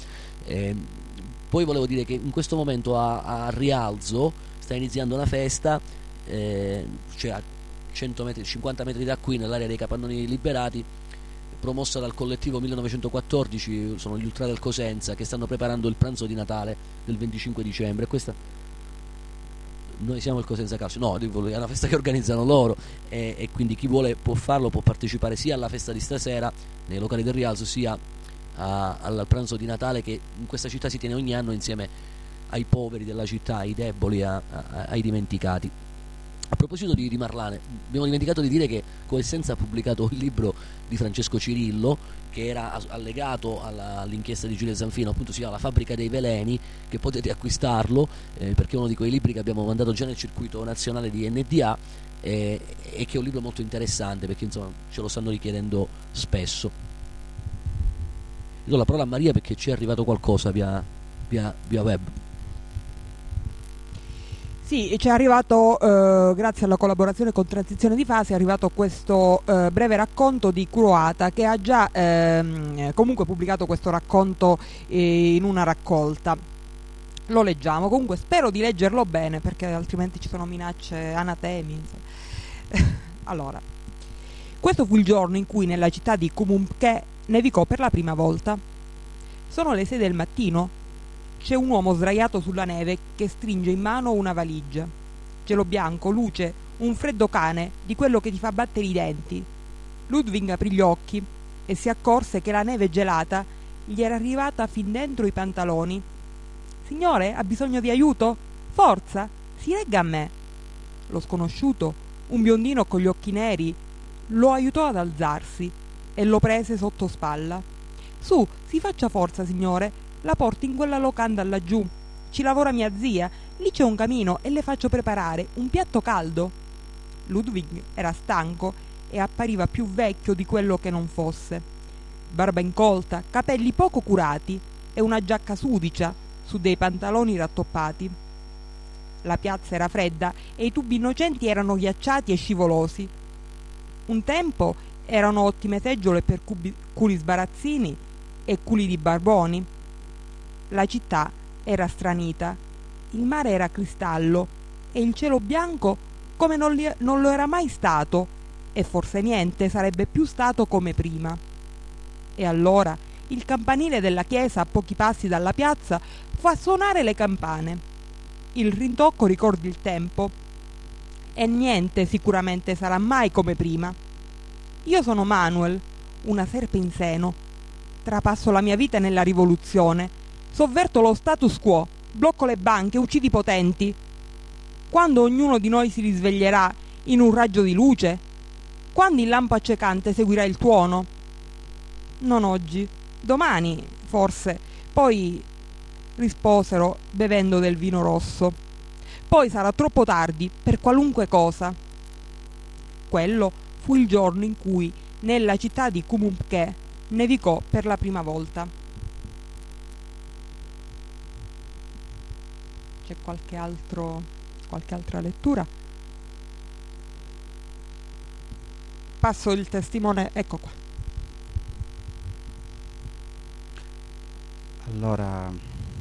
Poi volevo dire che in questo momento a Rialzo sta iniziando una festa, cioè a 100 metri, 50 metri da qui, nell'area dei Capannoni Liberati, promossa dal collettivo 1914, sono gli Ultra del Cosenza, che stanno preparando il pranzo di Natale del 25 dicembre. Questa, noi siamo il Cosenza Calcio, no, è una festa che organizzano loro, e quindi chi vuole può farlo, può partecipare sia alla festa di stasera nei locali del Rialzo, sia al pranzo di Natale, che in questa città si tiene ogni anno insieme ai poveri della città, ai deboli, ai dimenticati. A proposito di Marlane, abbiamo dimenticato di dire che Coessenza ha pubblicato il libro di Francesco Cirillo, che era allegato all'inchiesta di Giulio Zanfino, appunto si chiama La fabbrica dei veleni, che potete acquistarlo, perché è uno di quei libri che abbiamo mandato già nel circuito nazionale di NDA, e che è un libro molto interessante, perché insomma ce lo stanno richiedendo spesso. Io do la parola a Maria perché ci è arrivato qualcosa via web. Sì, ci è arrivato, grazie alla collaborazione con Transizione di Fase, è arrivato questo breve racconto di Croata, che ha già comunque pubblicato questo racconto in una raccolta. Lo leggiamo, comunque spero di leggerlo bene, perché altrimenti ci sono minacce, anatemi. Allora, questo fu il giorno in cui nella città di Kumumke nevicò per la prima volta. Sono le 6 del mattino. C'è un uomo sdraiato sulla neve che stringe in mano una valigia. Cielo bianco, luce, un freddo cane, di quello che ti fa battere i denti. Ludwig aprì gli occhi e si accorse che la neve gelata gli era arrivata fin dentro i pantaloni. Signore, ha bisogno di aiuto? Forza, si regga a me. Lo sconosciuto, un biondino con gli occhi neri, lo aiutò ad alzarsi e lo prese sotto spalla. Su, si faccia forza, signore, la porti in quella locanda laggiù. Ci lavora mia zia, lì c'è un camino e le faccio preparare un piatto caldo. Ludwig era stanco e appariva più vecchio di quello che non fosse. Barba incolta, capelli poco curati e una giacca sudicia su dei pantaloni rattoppati. La piazza era fredda e i tubi innocenti erano ghiacciati e scivolosi. Un tempo erano ottime seggiole per culi sbarazzini e culi di barboni. La città era stranita, il mare era cristallo e il cielo bianco come non lo era mai stato, e forse niente sarebbe più stato come prima. E allora il campanile della chiesa a pochi passi dalla piazza fa suonare le campane. Il rintocco ricordi il tempo e niente sicuramente sarà mai come prima. Io sono Manuel, una serpe in seno. Trapasso la mia vita nella rivoluzione, sovverto lo status quo, blocco le banche, uccido i potenti. Quando ognuno di noi si risveglierà in un raggio di luce? Quando il lampo accecante seguirà il tuono? Non oggi, domani, forse. Poi risposero bevendo del vino rosso. Poi sarà troppo tardi per qualunque cosa. Quello fu il giorno in cui nella città di Kumumke nevicò per la prima volta. C'è qualche altra lettura? Passo il testimone, ecco qua. Allora,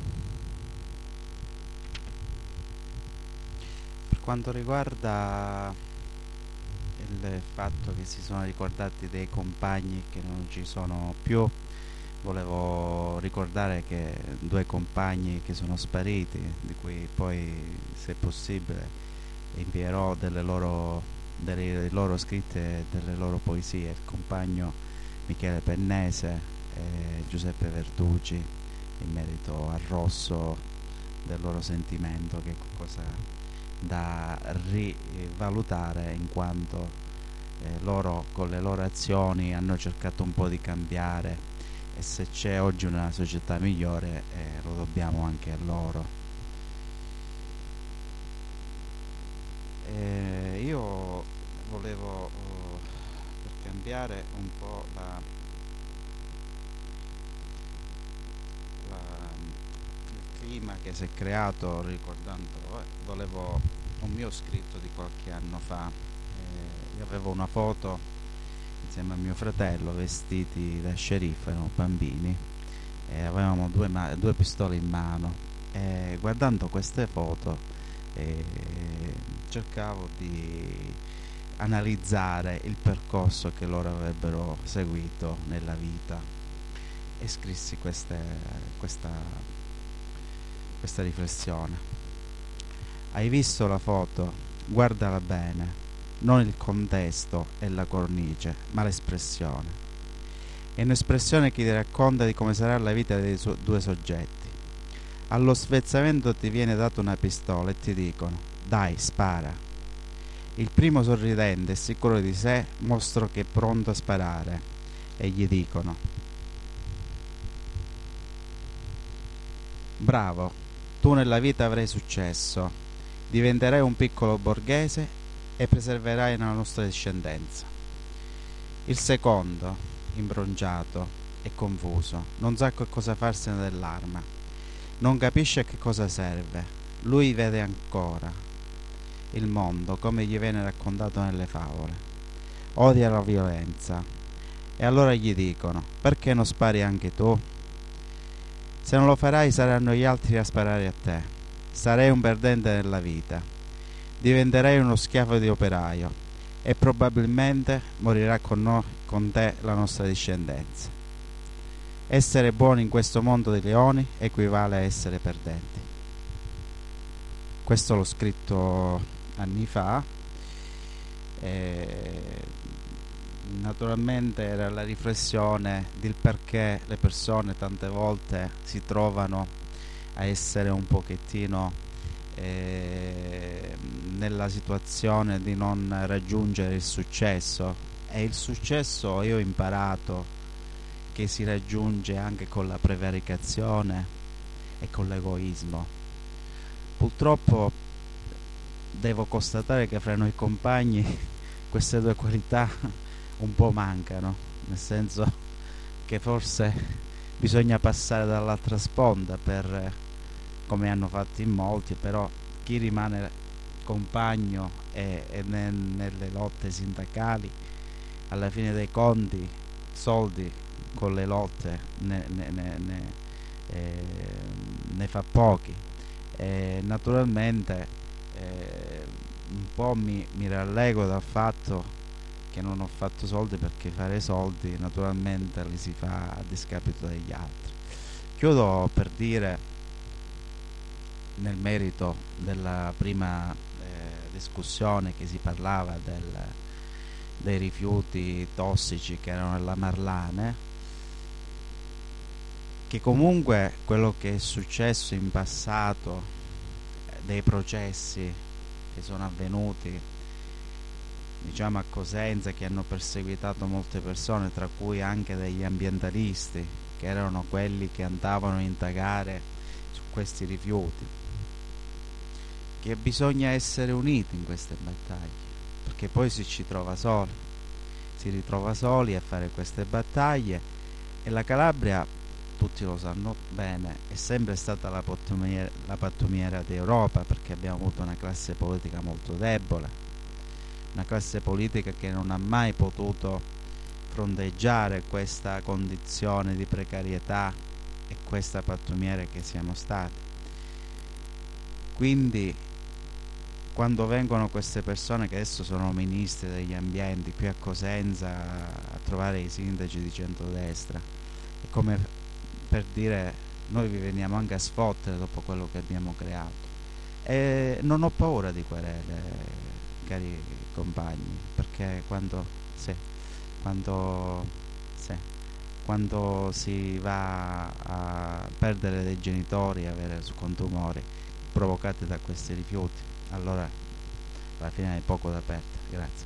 per quanto riguarda il fatto che si sono ricordati dei compagni che non ci sono più, volevo ricordare che 2 compagni che sono spariti, di cui poi, se possibile, invierò delle loro scritte, delle loro poesie, il compagno Michele Pennese e Giuseppe Verducci, in merito al rosso del loro sentimento, che è qualcosa da rivalutare, in quanto loro con le loro azioni hanno cercato un po' di cambiare, e se c'è oggi una società migliore lo dobbiamo anche a loro. Io volevo, per cambiare un po' il clima che si è creato, ricordando, volevo un mio scritto di qualche anno fa. Io avevo una foto insieme a mio fratello vestiti da sceriffo, erano bambini, e avevamo due pistole in mano, e guardando queste foto cercavo di analizzare il percorso che loro avrebbero seguito nella vita, e scrissi questa riflessione. Hai visto la foto? Guardala bene, non il contesto e la cornice, ma l'espressione. È un'espressione che ti racconta di come sarà la vita dei 2 soggetti. Allo svezzamento ti viene data una pistola e ti dicono: dai, spara. Il primo, sorridente e sicuro di sé, mostra che è pronto a sparare, e gli dicono: bravo, tu nella vita avrai successo, diventerai un piccolo borghese e preserverai la nostra discendenza. Il secondo, imbronciato e confuso, non sa che cosa farsene dell'arma, non capisce a che cosa serve. Lui vede ancora il mondo come gli viene raccontato nelle favole, odia la violenza, e allora gli dicono: perché non spari anche tu? Se non lo farai saranno gli altri a sparare a te, sarai un perdente nella vita, diventerai uno schiavo di operaio, e probabilmente morirà con te la nostra discendenza. Essere buoni in questo mondo dei leoni equivale a essere perdenti. Questo l'ho scritto anni fa, e naturalmente era la riflessione del perché le persone tante volte si trovano a essere un pochettino nella situazione di non raggiungere il successo, e il successo io ho imparato che si raggiunge anche con la prevaricazione e con l'egoismo. Purtroppo devo constatare che fra noi compagni queste due qualità un po' mancano, nel senso che forse bisogna passare dall'altra sponda per, come hanno fatto in molti, però chi rimane compagno e nelle lotte sindacali, alla fine dei conti soldi con le lotte ne fa pochi. Naturalmente un po' mi rallego dal fatto che non ho fatto soldi, perché fare soldi naturalmente li si fa a discapito degli altri. Chiudo per dire, nel merito della prima discussione, che si parlava dei rifiuti tossici che erano nella Marlane, che comunque quello che è successo in passato, dei processi che sono avvenuti, diciamo, a Cosenza, che hanno perseguitato molte persone, tra cui anche degli ambientalisti, che erano quelli che andavano a indagare su questi rifiuti, che bisogna essere uniti in queste battaglie, perché poi si ritrova soli a fare queste battaglie. E la Calabria, tutti lo sanno bene, è sempre stata la pattumiera d'Europa, perché abbiamo avuto una classe politica molto debole, una classe politica che non ha mai potuto fronteggiare questa condizione di precarietà e questa pattumiera che siamo stati. Quindi quando vengono queste persone che adesso sono ministri degli ambienti qui a Cosenza a trovare i sindaci di centrodestra, è come per dire: noi vi veniamo anche a sfottere dopo quello che abbiamo creato. E non ho paura di querele, cari compagni, perché quando si va a perdere dei genitori, avere tumori provocati da questi rifiuti, allora alla fine hai poco da perdere. Grazie.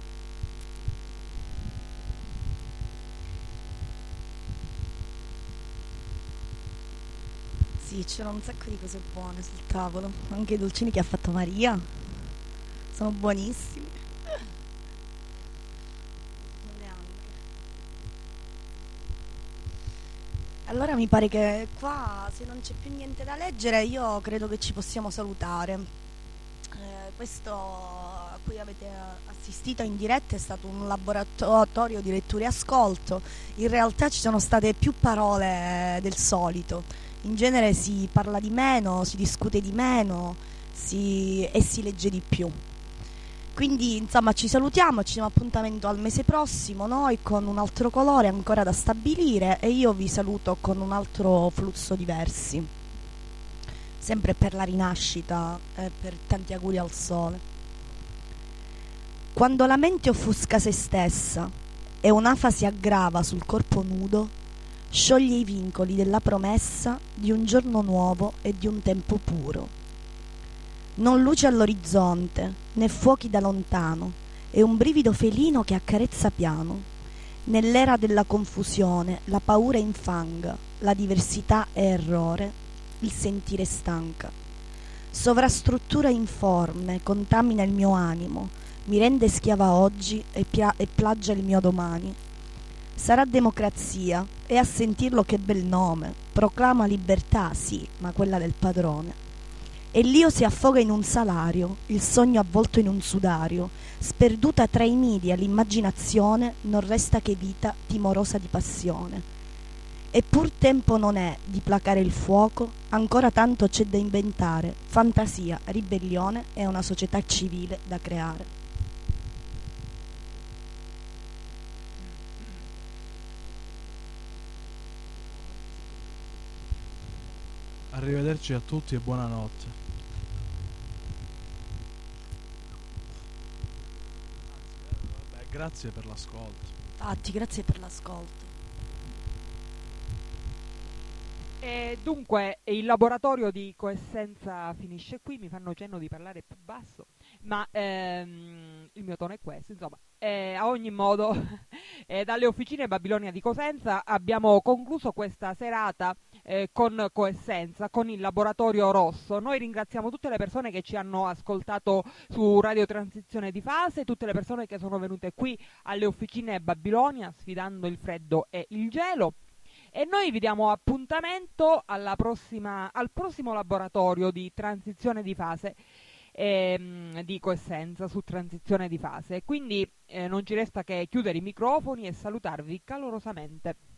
Sì, c'erano un sacco di cose buone sul tavolo, anche i dolcini che ha fatto Maria sono buonissimi. Allora mi pare che qua, se non c'è più niente da leggere, io credo che ci possiamo salutare. Questo a cui avete assistito in diretta è stato un laboratorio di lettura e ascolto. In realtà ci sono state più parole del solito. In genere si parla di meno, si discute di meno e si legge di più. Quindi insomma ci salutiamo, ci diamo appuntamento al mese prossimo, noi con un altro colore ancora da stabilire, e io vi saluto con un altro flusso di versi, sempre per la rinascita e per tanti auguri al sole. Quando la mente offusca se stessa e un'afa si aggrava sul corpo nudo, scioglie i vincoli della promessa di un giorno nuovo e di un tempo puro. Non luce all'orizzonte, né fuochi da lontano, è un brivido felino che accarezza piano. Nell'era della confusione la paura infanga, la diversità è errore, il sentire stanca. Sovrastruttura informe contamina il mio animo, mi rende schiava oggi e plagia il mio domani. Sarà democrazia, e a sentirlo che bel nome, proclama libertà, sì, ma quella del padrone. E l'io si affoga in un salario, il sogno avvolto in un sudario, sperduta tra i nidi all'immaginazione, non resta che vita timorosa di passione. Eppur tempo non è di placare il fuoco, ancora tanto c'è da inventare, fantasia, ribellione e una società civile da creare. Arrivederci a tutti e buonanotte. Grazie per l'ascolto. Infatti, grazie per l'ascolto. E dunque il laboratorio di coessenza finisce qui, mi fanno cenno di parlare più basso, ma il mio tono è questo, insomma. A ogni modo, dalle officine Babilonia di Cosenza abbiamo concluso questa serata con coessenza, con il laboratorio rosso. Noi ringraziamo tutte le persone che ci hanno ascoltato su Radio Transizione di Fase, tutte le persone che sono venute qui alle officine Babilonia sfidando il freddo e il gelo. E noi vi diamo appuntamento al prossimo laboratorio di transizione di fase, di coessenza su transizione di fase. Quindi non ci resta che chiudere i microfoni e salutarvi calorosamente.